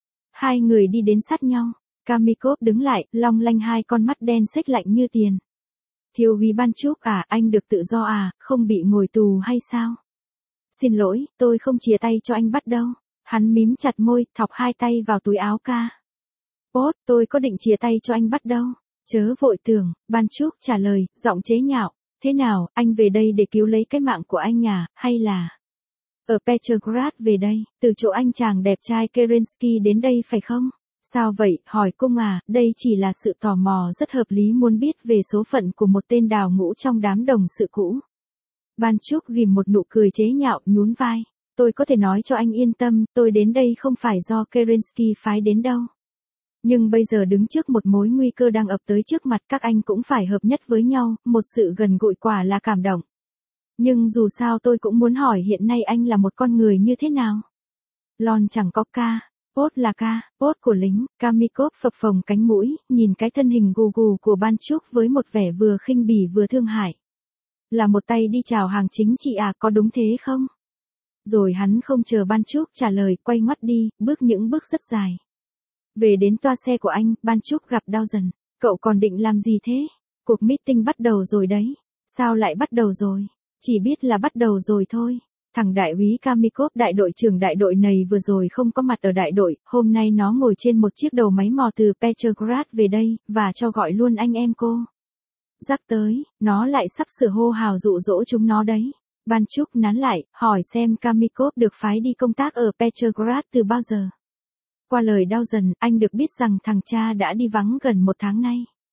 Hai người đi đến sát nhau, Kamikov đứng lại, long lanh hai con mắt đen xếch lạnh như tiền. Thiếu úy Ban Chúc à, anh được tự do à, không bị ngồi tù hay sao? Xin lỗi, tôi không chìa tay cho anh bắt đâu. Hắn mím chặt môi, thọc hai tay vào túi áo ca. Pốt, tôi có định chìa tay cho anh bắt đâu. Chớ vội tưởng, Ban Chúc trả lời, giọng chế nhạo. Thế nào, anh về đây để cứu lấy cái mạng của anh à, hay là... Ở Petrograd về đây, từ chỗ anh chàng đẹp trai Kerensky đến đây phải không? Sao vậy, hỏi cung à, đây chỉ là sự tò mò rất hợp lý muốn biết về số phận của một tên đào ngũ trong đám đồng sự cũ. Ban Chúc ghim một nụ cười chế nhạo, nhún vai. Tôi có thể nói cho anh yên tâm, tôi đến đây không phải do Kerensky phái đến đâu. Nhưng bây giờ đứng trước một mối nguy cơ đang ập tới trước mặt, các anh cũng phải hợp nhất với nhau, một sự gần gũi quả là cảm động. Nhưng dù sao tôi cũng muốn hỏi hiện nay anh là một con người như thế nào? Lon chẳng có ca, pốt là ca, pốt của lính. Kamikov phập phồng cánh mũi, nhìn cái thân hình gù gù của Ban Chúc với một vẻ vừa khinh bỉ vừa thương hại. Là một tay đi chào hàng chính trị à, có đúng thế không? Rồi hắn không chờ Ban Chúc trả lời, quay ngoắt đi, bước những bước rất dài. Về đến toa xe của anh, Ban Chúc gặp đau dần. Cậu còn định làm gì thế? Cuộc meeting bắt đầu rồi đấy. Sao lại bắt đầu rồi? Chỉ biết là bắt đầu rồi thôi. Thằng đại úy Kamikov, đại đội trưởng đại đội này vừa rồi không có mặt ở đại đội, hôm nay nó ngồi trên một chiếc đầu máy mò từ Petrograd về đây, và cho gọi luôn anh em cô. Dắt tới, nó lại sắp sửa hô hào dụ dỗ chúng nó đấy. Ban Chúc nán lại, hỏi xem Kamikov được phái đi công tác ở Petrograd từ bao giờ. Qua lời đau dần, anh được biết rằng thằng cha đã đi vắng gần 1 tháng nay.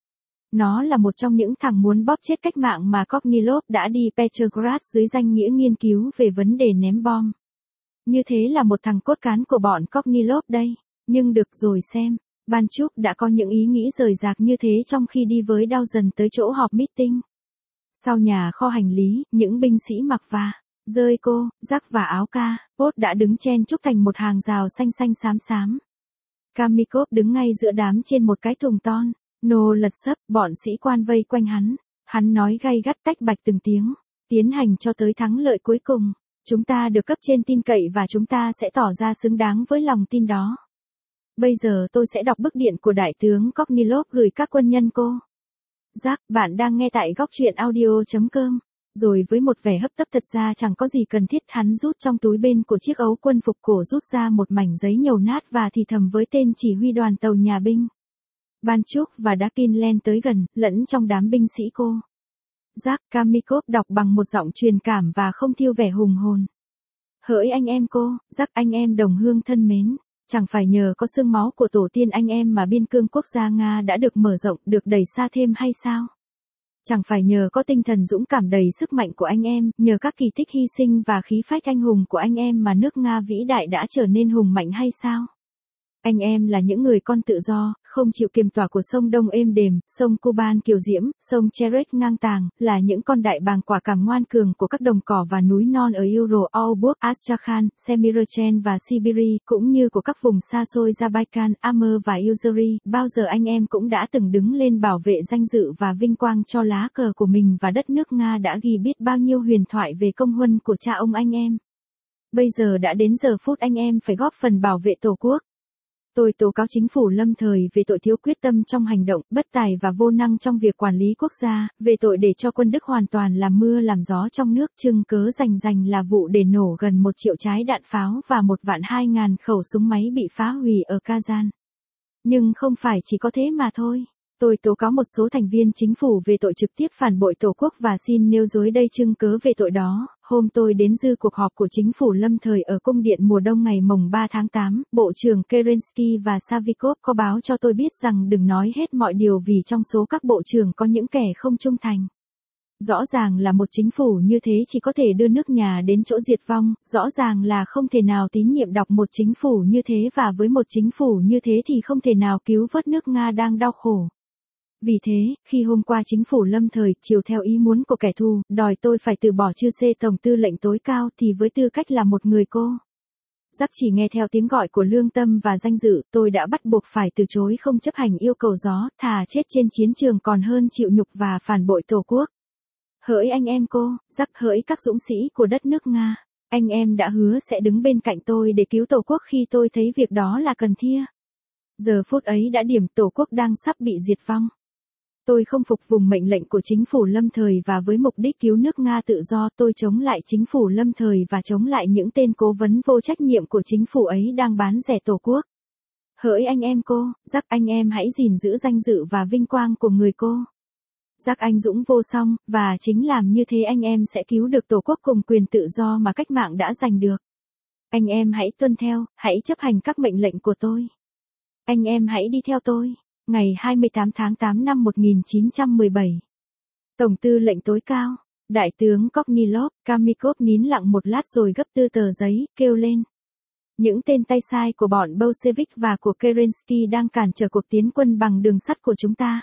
Nó là một trong những thằng muốn bóp chết cách mạng mà Kornilov đã đi Petrograd dưới danh nghĩa nghiên cứu về vấn đề ném bom. Như thế là một thằng cốt cán của bọn Kornilov đây. Nhưng được rồi xem, Ban Chúc đã có những ý nghĩ rời rạc như thế trong khi đi với Đao dần tới chỗ họp meeting. Sau nhà kho hành lý, những binh sĩ mặc và rơi cô, giắc và áo ca, bốt đã đứng chen chúc thành một hàng rào xanh xanh xám xám. Kamikov đứng ngay giữa đám trên một cái thùng ton, nô lật sấp, bọn sĩ quan vây quanh hắn. Hắn nói gay gắt tách bạch từng tiếng, tiến hành cho tới thắng lợi cuối cùng. Chúng ta được cấp trên tin cậy và chúng ta sẽ tỏ ra xứng đáng với lòng tin đó. Bây giờ tôi sẽ đọc bức điện của Đại tướng Kornilov gửi các quân nhân cô. Jack, bạn đang nghe tại góc truyện audio.com. Rồi với một vẻ hấp tấp thật ra chẳng có gì cần thiết, hắn rút trong túi bên của chiếc ấu quân phục cổ rút ra một mảnh giấy nhầu nát và thì thầm với tên chỉ huy đoàn tàu nhà binh. Ban Chúc và Dakin len tới gần, lẫn trong đám binh sĩ cô. Jack, Kamikov đọc bằng một giọng truyền cảm và không thiêu vẻ hùng hồn. Hỡi anh em cô, Jack, anh em đồng hương thân mến. Chẳng phải nhờ có xương máu của tổ tiên anh em mà biên cương quốc gia Nga đã được mở rộng, được đẩy xa thêm hay sao? Chẳng phải nhờ có tinh thần dũng cảm đầy sức mạnh của anh em, nhờ các kỳ tích hy sinh và khí phách anh hùng của anh em mà nước Nga vĩ đại đã trở nên hùng mạnh hay sao? Anh em là những người con tự do, không chịu kiềm tỏa của sông Đông êm đềm, sông Kuban kiều diễm, sông Cherech ngang tàng, là những con đại bàng quả cảm ngoan cường của các đồng cỏ và núi non ở Ural, Alborg, Astrakhan, Semirchen và Siberia, cũng như của các vùng xa xôi Zabaikan, Amur và Usuri. Bao giờ anh em cũng đã từng đứng lên bảo vệ danh dự và vinh quang cho lá cờ của mình, và đất nước Nga đã ghi biết bao nhiêu huyền thoại về công huân của cha ông anh em. Bây giờ đã đến giờ phút anh em phải góp phần bảo vệ Tổ quốc. Tôi tố cáo chính phủ lâm thời về tội thiếu quyết tâm trong hành động, bất tài và vô năng trong việc quản lý quốc gia, về tội để cho quân Đức hoàn toàn làm mưa làm gió trong nước, chứng cớ rành là vụ để nổ gần 1 triệu trái đạn pháo và 1.200.000 khẩu súng máy bị phá hủy ở Kazan. Nhưng không phải chỉ có thế mà thôi. Tôi tố cáo một số thành viên chính phủ về tội trực tiếp phản bội Tổ quốc và xin nêu dối đây chứng cớ về tội đó. Hôm tôi đến dự cuộc họp của chính phủ lâm thời ở cung điện mùa đông ngày mồng 3 tháng 8, Bộ trưởng Kerensky và Savikov có báo cho tôi biết rằng đừng nói hết mọi điều vì trong số các bộ trưởng có những kẻ không trung thành. Rõ ràng là một chính phủ như thế chỉ có thể đưa nước nhà đến chỗ diệt vong, rõ ràng là không thể nào tín nhiệm đọc một chính phủ như thế, và với một chính phủ như thế thì không thể nào cứu vớt nước Nga đang đau khổ. Vì thế, khi hôm qua chính phủ lâm thời, chiều theo ý muốn của kẻ thù, đòi tôi phải từ bỏ chư xê tổng tư lệnh tối cao, thì với tư cách là một người cô Jack chỉ nghe theo tiếng gọi của lương tâm và danh dự, tôi đã bắt buộc phải từ chối không chấp hành yêu cầu gió, thà chết trên chiến trường còn hơn chịu nhục và phản bội Tổ quốc. Hỡi anh em cô, Jack, hỡi các dũng sĩ của đất nước Nga, anh em đã hứa sẽ đứng bên cạnh tôi để cứu Tổ quốc khi tôi thấy việc đó là cần thiết. Giờ phút ấy đã điểm, Tổ quốc đang sắp bị diệt vong. Tôi không phục vùng mệnh lệnh của chính phủ lâm thời, và với mục đích cứu nước Nga tự do, tôi chống lại chính phủ lâm thời và chống lại những tên cố vấn vô trách nhiệm của chính phủ ấy đang bán rẻ Tổ quốc. Hỡi anh em cô, Jack, anh em hãy gìn giữ danh dự và vinh quang của người cô. Jack anh dũng vô song, và chính làm như thế anh em sẽ cứu được Tổ quốc cùng quyền tự do mà cách mạng đã giành được. Anh em hãy tuân theo, hãy chấp hành các mệnh lệnh của tôi. Anh em hãy đi theo tôi. Ngày 28 tháng 8 năm 1917. Tổng tư lệnh tối cao, Đại tướng Kornilov. Kamikov nín lặng một lát rồi gấp 4 tờ giấy, kêu lên. Những tên tay sai của bọn Bolshevik và của Kerensky đang cản trở cuộc tiến quân bằng đường sắt của chúng ta.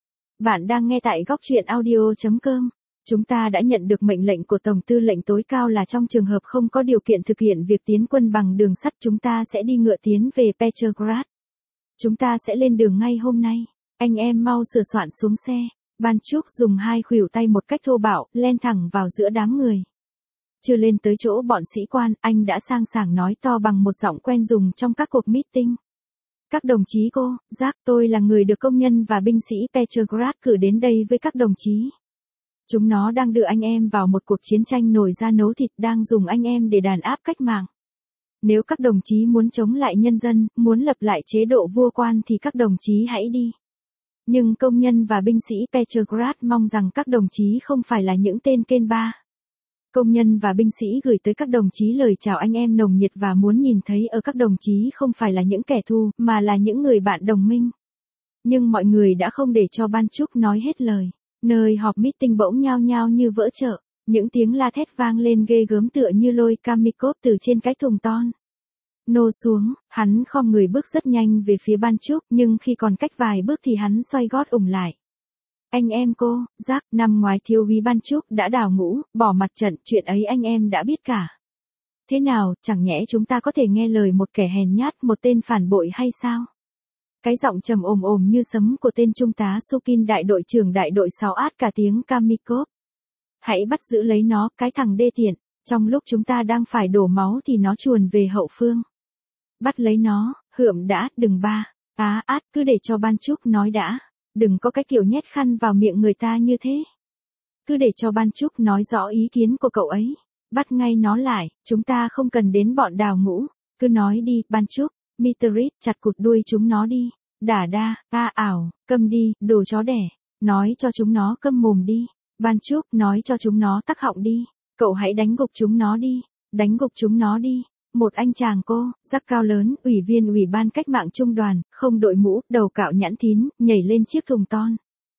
Bạn đang nghe tại góc truyện audio.com. Chúng ta đã nhận được mệnh lệnh của Tổng tư lệnh tối cao là trong trường hợp không có điều kiện thực hiện việc tiến quân bằng đường sắt, chúng ta sẽ đi ngựa tiến về Petrograd. Chúng ta sẽ lên đường ngay hôm nay. Anh em mau sửa soạn xuống xe. Ban Chúc dùng hai khuỷu tay một cách thô bạo, len thẳng vào giữa đám người. Chưa lên tới chỗ bọn sĩ quan, anh đã sang sảng nói to bằng một giọng quen dùng trong các cuộc meeting. Các đồng chí cô, Jack, tôi là người được công nhân và binh sĩ Petrograd cử đến đây với các đồng chí. Chúng nó đang đưa anh em vào một cuộc chiến tranh nổi da nấu thịt, đang dùng anh em để đàn áp cách mạng. Nếu các đồng chí muốn chống lại nhân dân, muốn lập lại chế độ vua quan thì các đồng chí hãy đi. Nhưng công nhân và binh sĩ Petrograd mong rằng các đồng chí không phải là những tên kên ba. Công nhân và binh sĩ gửi tới các đồng chí lời chào anh em nồng nhiệt và muốn nhìn thấy ở các đồng chí không phải là những kẻ thù, mà là những người bạn đồng minh. Nhưng mọi người đã không để cho Ban Trúc nói hết lời. Nơi họp meeting bỗng nhao nhao như vỡ chợ. Những tiếng la thét vang lên ghê gớm tựa như lôi Kamikov từ trên cái thùng ton. Nô xuống, hắn khom người bước rất nhanh về phía Ban Trúc, nhưng khi còn cách vài bước thì hắn xoay gót ủng lại. Anh em cô, Jack, năm ngoái thiếu úy Ban Trúc đã đào ngũ, bỏ mặt trận, chuyện ấy anh em đã biết cả. Thế nào, chẳng nhẽ chúng ta có thể nghe lời một kẻ hèn nhát, một tên phản bội hay sao? Cái giọng trầm ồm ồm như sấm của tên trung tá Sukin đại đội trưởng đại đội 6 át cả tiếng Kamikov. Hãy bắt giữ lấy nó, cái thằng đê tiện, trong lúc chúng ta đang phải đổ máu thì nó chuồn về hậu phương. Bắt lấy nó, hượm đã, đừng ba. Át cứ để cho Ban Trúc nói đã. Đừng có cái kiểu nhét khăn vào miệng người ta như thế. Cứ để cho Ban Trúc nói rõ ý kiến của cậu ấy. Bắt ngay nó lại, chúng ta không cần đến bọn đào ngũ. Cứ nói đi, Ban Trúc. Mitterit, chặt cụt đuôi chúng nó đi. Đả đa, ảo, câm đi, đồ chó đẻ. Nói cho chúng nó câm mồm đi. Ban Trúc, nói cho chúng nó tắc họng đi. Cậu hãy đánh gục chúng nó đi. Đánh gục chúng nó đi. Một anh chàng cô, rắc cao lớn, ủy viên ủy ban cách mạng trung đoàn, không đội mũ, đầu cạo nhãn thín, nhảy lên chiếc thùng ton.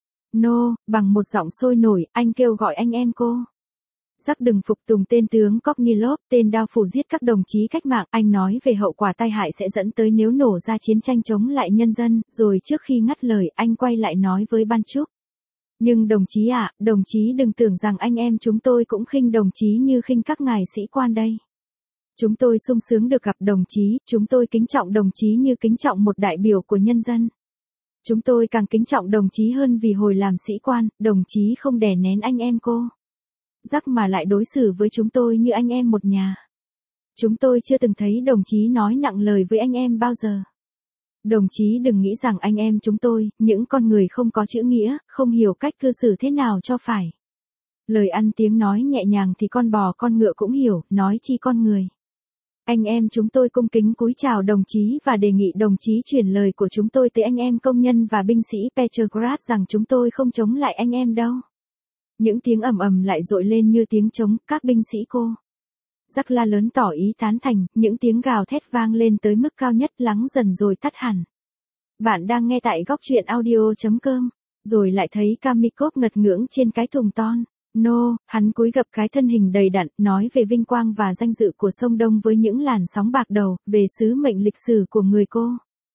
Bằng một giọng sôi nổi, anh kêu gọi anh em cô. Rắc đừng phục tùng tên tướng Kornilov, tên đao phủ giết các đồng chí cách mạng, anh nói về hậu quả tai hại sẽ dẫn tới nếu nổ ra chiến tranh chống lại nhân dân, rồi trước khi ngắt lời, anh quay lại nói với Ban Trúc. Nhưng đồng chí ạ, đồng chí đừng tưởng rằng anh em chúng tôi cũng khinh đồng chí như khinh các ngài sĩ quan đây. Chúng tôi sung sướng được gặp đồng chí, chúng tôi kính trọng đồng chí như kính trọng một đại biểu của nhân dân. Chúng tôi càng kính trọng đồng chí hơn vì hồi làm sĩ quan, đồng chí không đè nén anh em cô. Rắc mà lại đối xử với chúng tôi như anh em một nhà. Chúng tôi chưa từng thấy đồng chí nói nặng lời với anh em bao giờ. Đồng chí đừng nghĩ rằng anh em chúng tôi, những con người không có chữ nghĩa, không hiểu cách cư xử thế nào cho phải. Lời ăn tiếng nói nhẹ nhàng thì con bò con ngựa cũng hiểu, nói chi con người. Anh em chúng tôi cung kính cúi chào đồng chí và đề nghị đồng chí chuyển lời của chúng tôi tới anh em công nhân và binh sĩ Petrograd rằng chúng tôi không chống lại anh em đâu. Những tiếng ầm ầm lại dội lên như tiếng trống, các binh sĩ cô. Rắc la lớn tỏ ý tán thành, những tiếng gào thét vang lên tới mức cao nhất lắng dần rồi tắt hẳn. Bạn đang nghe tại góc truyện audio.com, rồi lại thấy Kamikov ngật ngưỡng trên cái thùng ton. Hắn cúi gập cái thân hình đầy đặn, nói về vinh quang và danh dự của sông Đông với những làn sóng bạc đầu, về sứ mệnh lịch sử của người cô.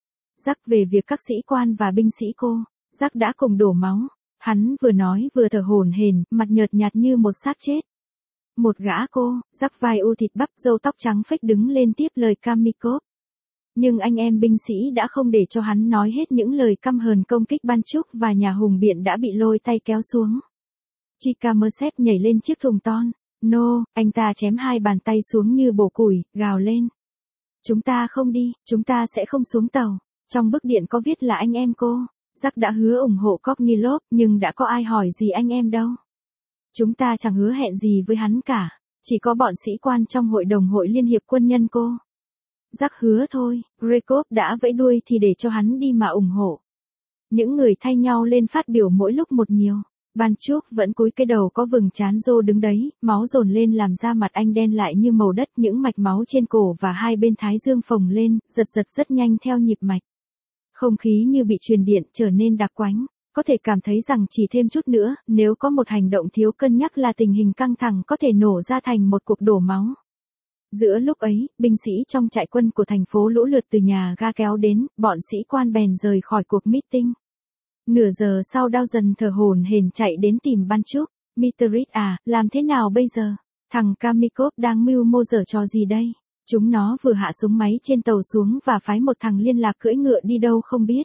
Rắc về việc các sĩ quan và binh sĩ cô. Rắc đã cùng đổ máu. Hắn vừa nói vừa thở hổn hển, mặt nhợt nhạt như một xác chết. Một gã cô, Rắc vai u thịt bắp râu tóc trắng phếch đứng lên tiếp lời Kamikov. Nhưng anh em binh sĩ đã không để cho hắn nói hết những lời căm hờn công kích Ban Trúc và nhà hùng biện đã bị lôi tay kéo xuống. Chikamersev nhảy lên chiếc thùng ton. Anh ta chém hai bàn tay xuống như bổ củi, gào lên. Chúng ta không đi, chúng ta sẽ không xuống tàu. Trong bức điện có viết là anh em cô. Rắc đã hứa ủng hộ Kornilov, nhưng đã có ai hỏi gì anh em đâu. Chúng ta chẳng hứa hẹn gì với hắn cả. Chỉ có bọn sĩ quan trong hội đồng hội liên hiệp quân nhân cô. Rắc hứa thôi, Rekov đã vẫy đuôi thì để cho hắn đi mà ủng hộ. Những người thay nhau lên phát biểu mỗi lúc một nhiều. Ban Trúc vẫn cúi cái đầu có vừng trán rô đứng đấy, máu dồn lên làm da mặt anh đen lại như màu đất, những mạch máu trên cổ và hai bên thái dương phồng lên, giật rất nhanh theo nhịp mạch. Không khí như bị truyền điện trở nên đặc quánh, có thể cảm thấy rằng chỉ thêm chút nữa, nếu có một hành động thiếu cân nhắc là tình hình căng thẳng có thể nổ ra thành một cuộc đổ máu. Giữa lúc ấy, binh sĩ trong trại quân của thành phố lũ lượt từ nhà ga kéo đến, bọn sĩ quan bèn rời khỏi cuộc meeting. Nửa giờ sau đau dần thở hổn hển chạy đến tìm Ban Trúc. Mitterit làm thế nào bây giờ? Thằng Kamikov đang mưu mô giở trò gì đây? Chúng nó vừa hạ súng máy trên tàu xuống và phái một thằng liên lạc cưỡi ngựa đi đâu không biết.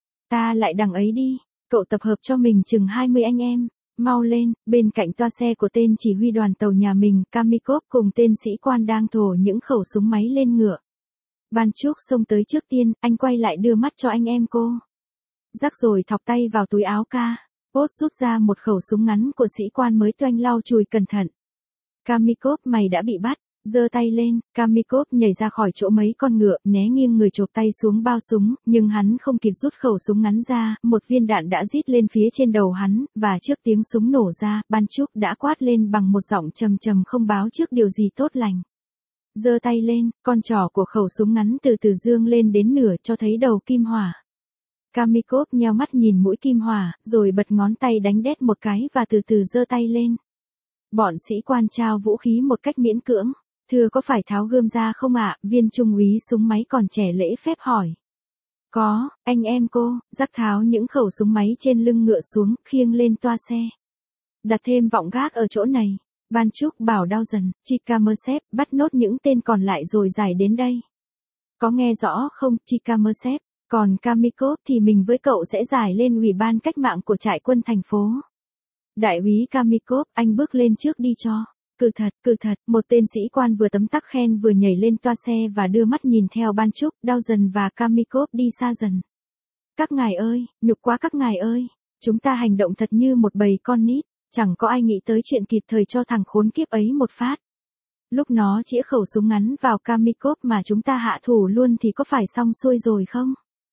Ta lại đằng ấy đi. Cậu tập hợp cho mình chừng 20 anh em. Mau lên, bên cạnh toa xe của tên chỉ huy đoàn tàu nhà mình, Kamikov cùng tên sĩ quan đang thổ những khẩu súng máy lên ngựa. Ban Trúc xông tới trước tiên, anh quay lại đưa mắt cho anh em cô. Rắc rồi thọc tay vào túi áo ca. Pốt rút ra một khẩu súng ngắn của sĩ quan mới toanh lau chùi cẩn thận. Kamikov, mày đã bị bắt. Giơ tay lên, Kamikov nhảy ra khỏi chỗ mấy con ngựa, né nghiêng người chộp tay xuống bao súng, nhưng hắn không kịp rút khẩu súng ngắn ra, một viên đạn đã rít lên phía trên đầu hắn, và trước tiếng súng nổ ra, Ban Trúc đã quát lên bằng một giọng trầm trầm không báo trước điều gì tốt lành. Giơ tay lên, con trỏ của khẩu súng ngắn từ từ dương lên đến nửa cho thấy đầu kim hỏa. Kamikov nheo mắt nhìn mũi kim hỏa, rồi bật ngón tay đánh đét một cái và từ từ giơ tay lên. Bọn sĩ quan trao vũ khí một cách miễn cưỡng. Thưa có phải tháo gươm ra không ạ? Viên trung úy súng máy còn trẻ lễ phép hỏi. Có, anh em cô, Jack tháo những khẩu súng máy trên lưng ngựa xuống, khiêng lên toa xe. Đặt thêm vọng gác ở chỗ này. Ban Trúc bảo đau dần, Chikamersev, bắt nốt những tên còn lại rồi giải đến đây. Có nghe rõ không, Chikamersev? Còn Kamikov thì mình với cậu sẽ giải lên ủy ban cách mạng của trại quân thành phố. Đại úy Kamikov, anh bước lên trước đi cho. Cự thật, một tên sĩ quan vừa tấm tắc khen vừa nhảy lên toa xe và đưa mắt nhìn theo Ban Trúc, đau dần và Kamikov đi xa dần. Các ngài ơi, nhục quá các ngài ơi, chúng ta hành động thật như một bầy con nít, chẳng có ai nghĩ tới chuyện kịp thời cho thằng khốn kiếp ấy một phát. Lúc nó chĩa khẩu súng ngắn vào Kamikov mà chúng ta hạ thủ luôn thì có phải xong xuôi rồi không?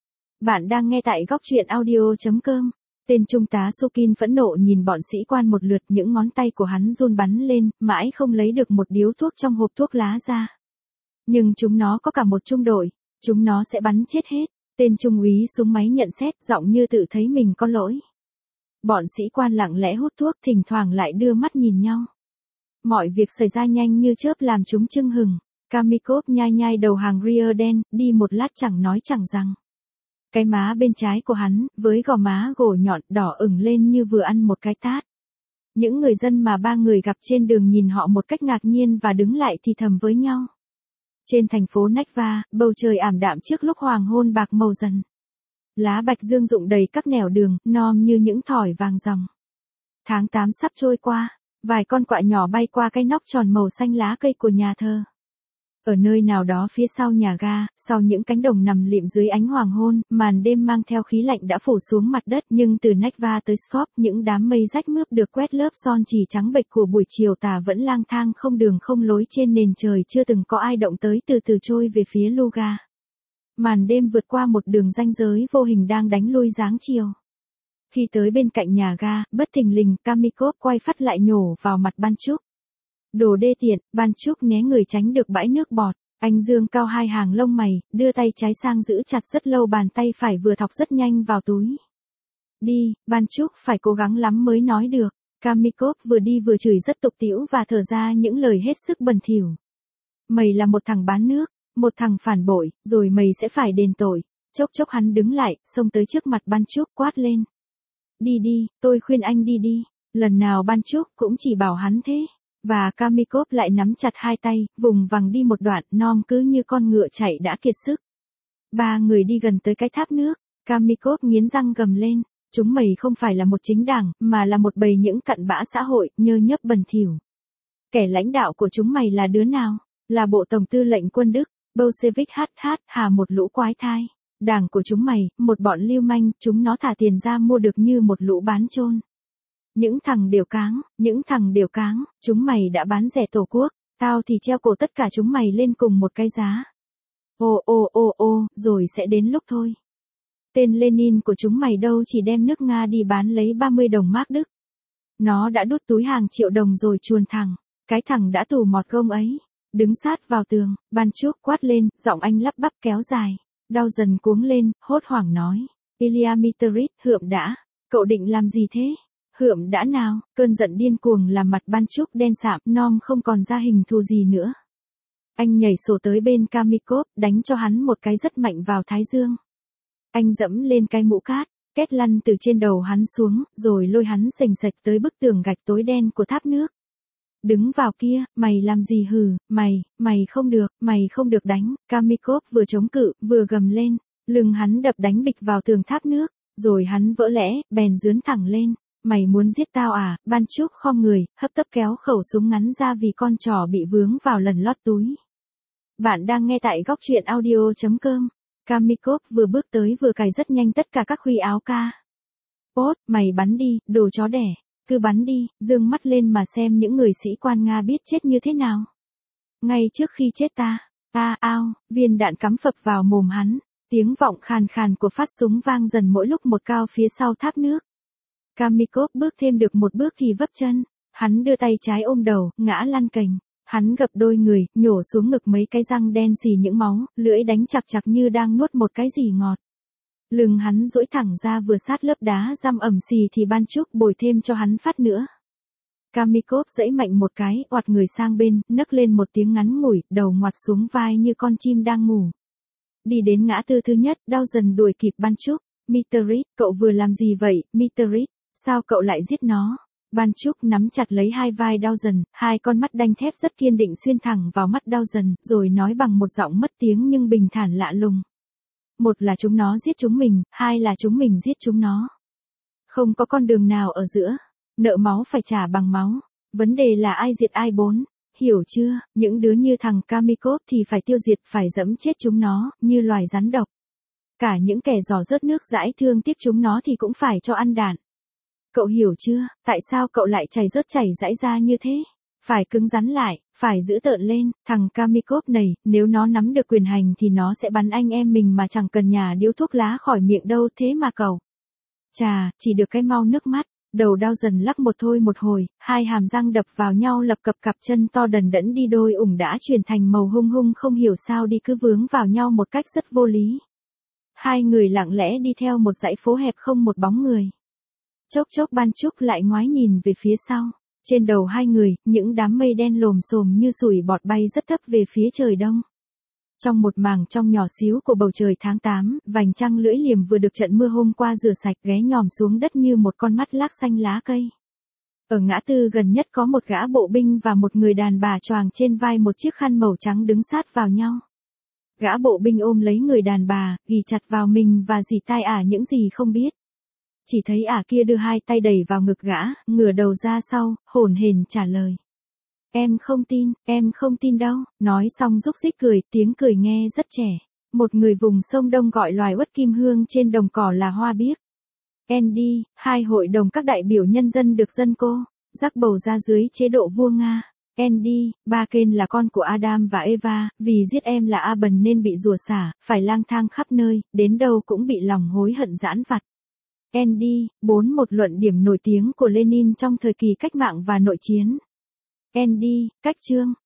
Bạn đang nghe tại góc truyện audio.com. Tên trung tá Sukin phẫn nộ nhìn bọn sĩ quan một lượt, những ngón tay của hắn run bắn lên, mãi không lấy được một điếu thuốc trong hộp thuốc lá ra. Nhưng chúng nó có cả một trung đội, chúng nó sẽ bắn chết hết. Tên trung úy súng máy nhận xét, giọng như tự thấy mình có lỗi. Bọn sĩ quan lặng lẽ hút thuốc, thỉnh thoảng lại đưa mắt nhìn nhau. Mọi việc xảy ra nhanh như chớp làm chúng chưng hừng. Kamikov nhai nhai đầu hàng Riordan, đi một lát chẳng nói chẳng rằng. Cái má bên trái của hắn, với gò má gồ nhọn, đỏ ửng lên như vừa ăn một cái tát. Những người dân mà ba người gặp trên đường nhìn họ một cách ngạc nhiên và đứng lại thì thầm với nhau. Trên thành phố Nechva, bầu trời ảm đạm trước lúc hoàng hôn bạc màu dần. Lá bạch dương rụng đầy các nẻo đường, non như những thỏi vàng ròng. Tháng 8 sắp trôi qua, vài con quạ nhỏ bay qua cái nóc tròn màu xanh lá cây của nhà thờ. Ở nơi nào đó phía sau nhà ga, sau những cánh đồng nằm lịm dưới ánh hoàng hôn, màn đêm mang theo khí lạnh đã phủ xuống mặt đất, nhưng từ Nechva tới Skop, những đám mây rách mướp được quét lớp son chỉ trắng bệch của buổi chiều tà vẫn lang thang không đường không lối trên nền trời chưa từng có ai động tới, từ từ trôi về phía Luga. Màn đêm vượt qua một đường ranh giới vô hình đang đánh lui dáng chiều. Khi tới bên cạnh nhà ga, bất thình lình, Kamikov quay phát lại nhổ vào mặt Ban Trúc. Đồ đê tiện, Ban Trúc né người tránh được bãi nước bọt. Anh dương cao hai hàng lông mày, đưa tay trái sang giữ chặt rất lâu, bàn tay phải vừa thọc rất nhanh vào túi. Đi, Ban Trúc phải cố gắng lắm mới nói được. Kamikov vừa đi vừa chửi rất tục tĩu và thở ra những lời hết sức bẩn thỉu. Mày là một thằng bán nước, một thằng phản bội, rồi mày sẽ phải đền tội. Chốc chốc hắn đứng lại, xông tới trước mặt Ban Trúc quát lên. Đi đi, tôi khuyên anh đi đi. Lần nào Ban Trúc cũng chỉ bảo hắn thế. Và Kamikov lại nắm chặt hai tay, vùng vằng đi một đoạn, non cứ như con ngựa chạy đã kiệt sức. Ba người đi gần tới cái tháp nước, Kamikov nghiến răng gầm lên, chúng mày không phải là một chính đảng, mà là một bầy những cặn bã xã hội, nhơ nhớp bẩn thỉu. Kẻ lãnh đạo của chúng mày là đứa nào? Là Bộ Tổng tư lệnh quân Đức, Bolshevik hà một lũ quái thai. Đảng của chúng mày, một bọn lưu manh, chúng nó thả tiền ra mua được như một lũ bán chôn. Những thằng đều cáng, chúng mày đã bán rẻ tổ quốc, tao thì treo cổ tất cả chúng mày lên cùng một cái giá. Rồi sẽ đến lúc thôi. Tên Lenin của chúng mày đâu chỉ đem nước Nga đi bán lấy 30 đồng mác Đức. Nó đã đút túi hàng triệu đồng rồi chuồn thẳng, cái thằng đã tù mọt gông ấy. Đứng sát vào tường, Ban Trúc quát lên, giọng anh lắp bắp kéo dài. Đau dần cuống lên, hốt hoảng nói. Ilya Mitrovich, Hượm đã. Cậu định làm gì thế? Hượm đã nào? Cơn giận điên cuồng làm mặt Ban Trúc đen sạm, non không còn ra hình thù gì nữa. Anh nhảy sổ tới bên Kamikov, đánh cho hắn một cái rất mạnh vào thái dương. Anh dẫm lên cái mũ cát, két lăn từ trên đầu hắn xuống, rồi lôi hắn sềnh sạch tới bức tường gạch tối đen của tháp nước. Đứng vào kia, mày làm gì hừ, mày không được đánh. Kamikov vừa chống cự, vừa gầm lên, lưng hắn đập đánh bịch vào tường tháp nước, rồi hắn vỡ lẽ, bèn giướn thẳng lên. Mày muốn giết tao à? Ban Trúc khom người, hấp tấp kéo khẩu súng ngắn ra vì con trỏ bị vướng vào lần lót túi. Bạn đang nghe tại góc truyện audio.com. Kamikov vừa bước tới vừa cài rất nhanh tất cả các khuy áo ca. Pốt, mày bắn đi, đồ chó đẻ. Cứ bắn đi, dương mắt lên mà xem những người sĩ quan Nga biết chết như thế nào. Ngay trước khi chết ta, viên đạn cắm phập vào mồm hắn, tiếng vọng khàn khàn của phát súng vang dần mỗi lúc một cao phía sau tháp nước. Kamikov bước thêm được một bước thì vấp chân, hắn đưa tay trái ôm đầu, ngã lăn cành. Hắn gập đôi người, nhổ xuống ngực mấy cái răng đen xì những máu, lưỡi đánh chặt chặt như đang nuốt một cái gì ngọt. Lưng hắn duỗi thẳng ra vừa sát lớp đá răm ẩm xì thì Ban Trúc bồi thêm cho hắn phát nữa. Kamikov giãy mạnh một cái, oạt người sang bên, nấc lên một tiếng ngắn ngủi, đầu ngoặt xuống vai như con chim đang ngủ. Đi đến ngã tư thứ nhất, đau dần đuổi kịp Ban Trúc. Mitterit, cậu vừa làm gì vậy, Mitterit? Sao cậu lại giết nó? Ban Trúc nắm chặt lấy hai vai đau dần, hai con mắt đanh thép rất kiên định xuyên thẳng vào mắt đau dần, rồi nói bằng một giọng mất tiếng nhưng bình thản lạ lùng. Một là chúng nó giết chúng mình, hai là chúng mình giết chúng nó. Không có con đường nào ở giữa. Nợ máu phải trả bằng máu. Vấn đề là ai diệt ai bốn. Hiểu chưa, những đứa như thằng Kamikov thì phải tiêu diệt, phải dẫm chết chúng nó, như loài rắn độc. Cả những kẻ giò rớt nước dãi thương tiếc chúng nó thì cũng phải cho ăn đạn. Cậu hiểu chưa, tại sao cậu lại chảy rãi ra như thế? Phải cứng rắn lại, phải giữ tợn lên, thằng Kamikov này, nếu nó nắm được quyền hành thì nó sẽ bắn anh em mình mà chẳng cần nhả điếu thuốc lá khỏi miệng đâu thế mà cậu. Chà, chỉ được cái mau nước mắt, đầu đau dần lắc một thôi một hồi, hai hàm răng đập vào nhau lập cập cặp chân to đần đẫn đi đôi ủng đã chuyển thành màu hung hung không hiểu sao đi cứ vướng vào nhau một cách rất vô lý. Hai người lặng lẽ đi theo một dãy phố hẹp không một bóng người. Chốc chốc Ban Trúc lại ngoái nhìn về phía sau. Trên đầu hai người, những đám mây đen lồm xồm như sủi bọt bay rất thấp về phía trời đông. Trong một mảng trong nhỏ xíu của bầu trời tháng 8, vành trăng lưỡi liềm vừa được trận mưa hôm qua rửa sạch ghé nhòm xuống đất như một con mắt lác xanh lá cây. Ở ngã tư gần nhất có một gã bộ binh và một người đàn bà choàng trên vai một chiếc khăn màu trắng đứng sát vào nhau. Gã bộ binh ôm lấy người đàn bà, ghì chặt vào mình và dì tai ả những gì không biết. Chỉ thấy ả kia đưa hai tay đẩy vào ngực gã, ngửa đầu ra sau, hổn hển trả lời. Em không tin đâu, nói xong rúc rích cười, tiếng cười nghe rất trẻ. Một người vùng sông Đông gọi loài uất kim hương trên đồng cỏ là hoa biếc. Andy, hai hội đồng các đại biểu nhân dân được dân cô, rắc bầu ra dưới chế độ vua Nga. Andy, ba Ken là con của Adam và Eva, vì giết em là Aben nên bị rủa xả, phải lang thang khắp nơi, đến đâu cũng bị lòng hối hận giãn vặt. Andy, 4 một luận điểm nổi tiếng của Lenin trong thời kỳ cách mạng và nội chiến. Andy, cách chương.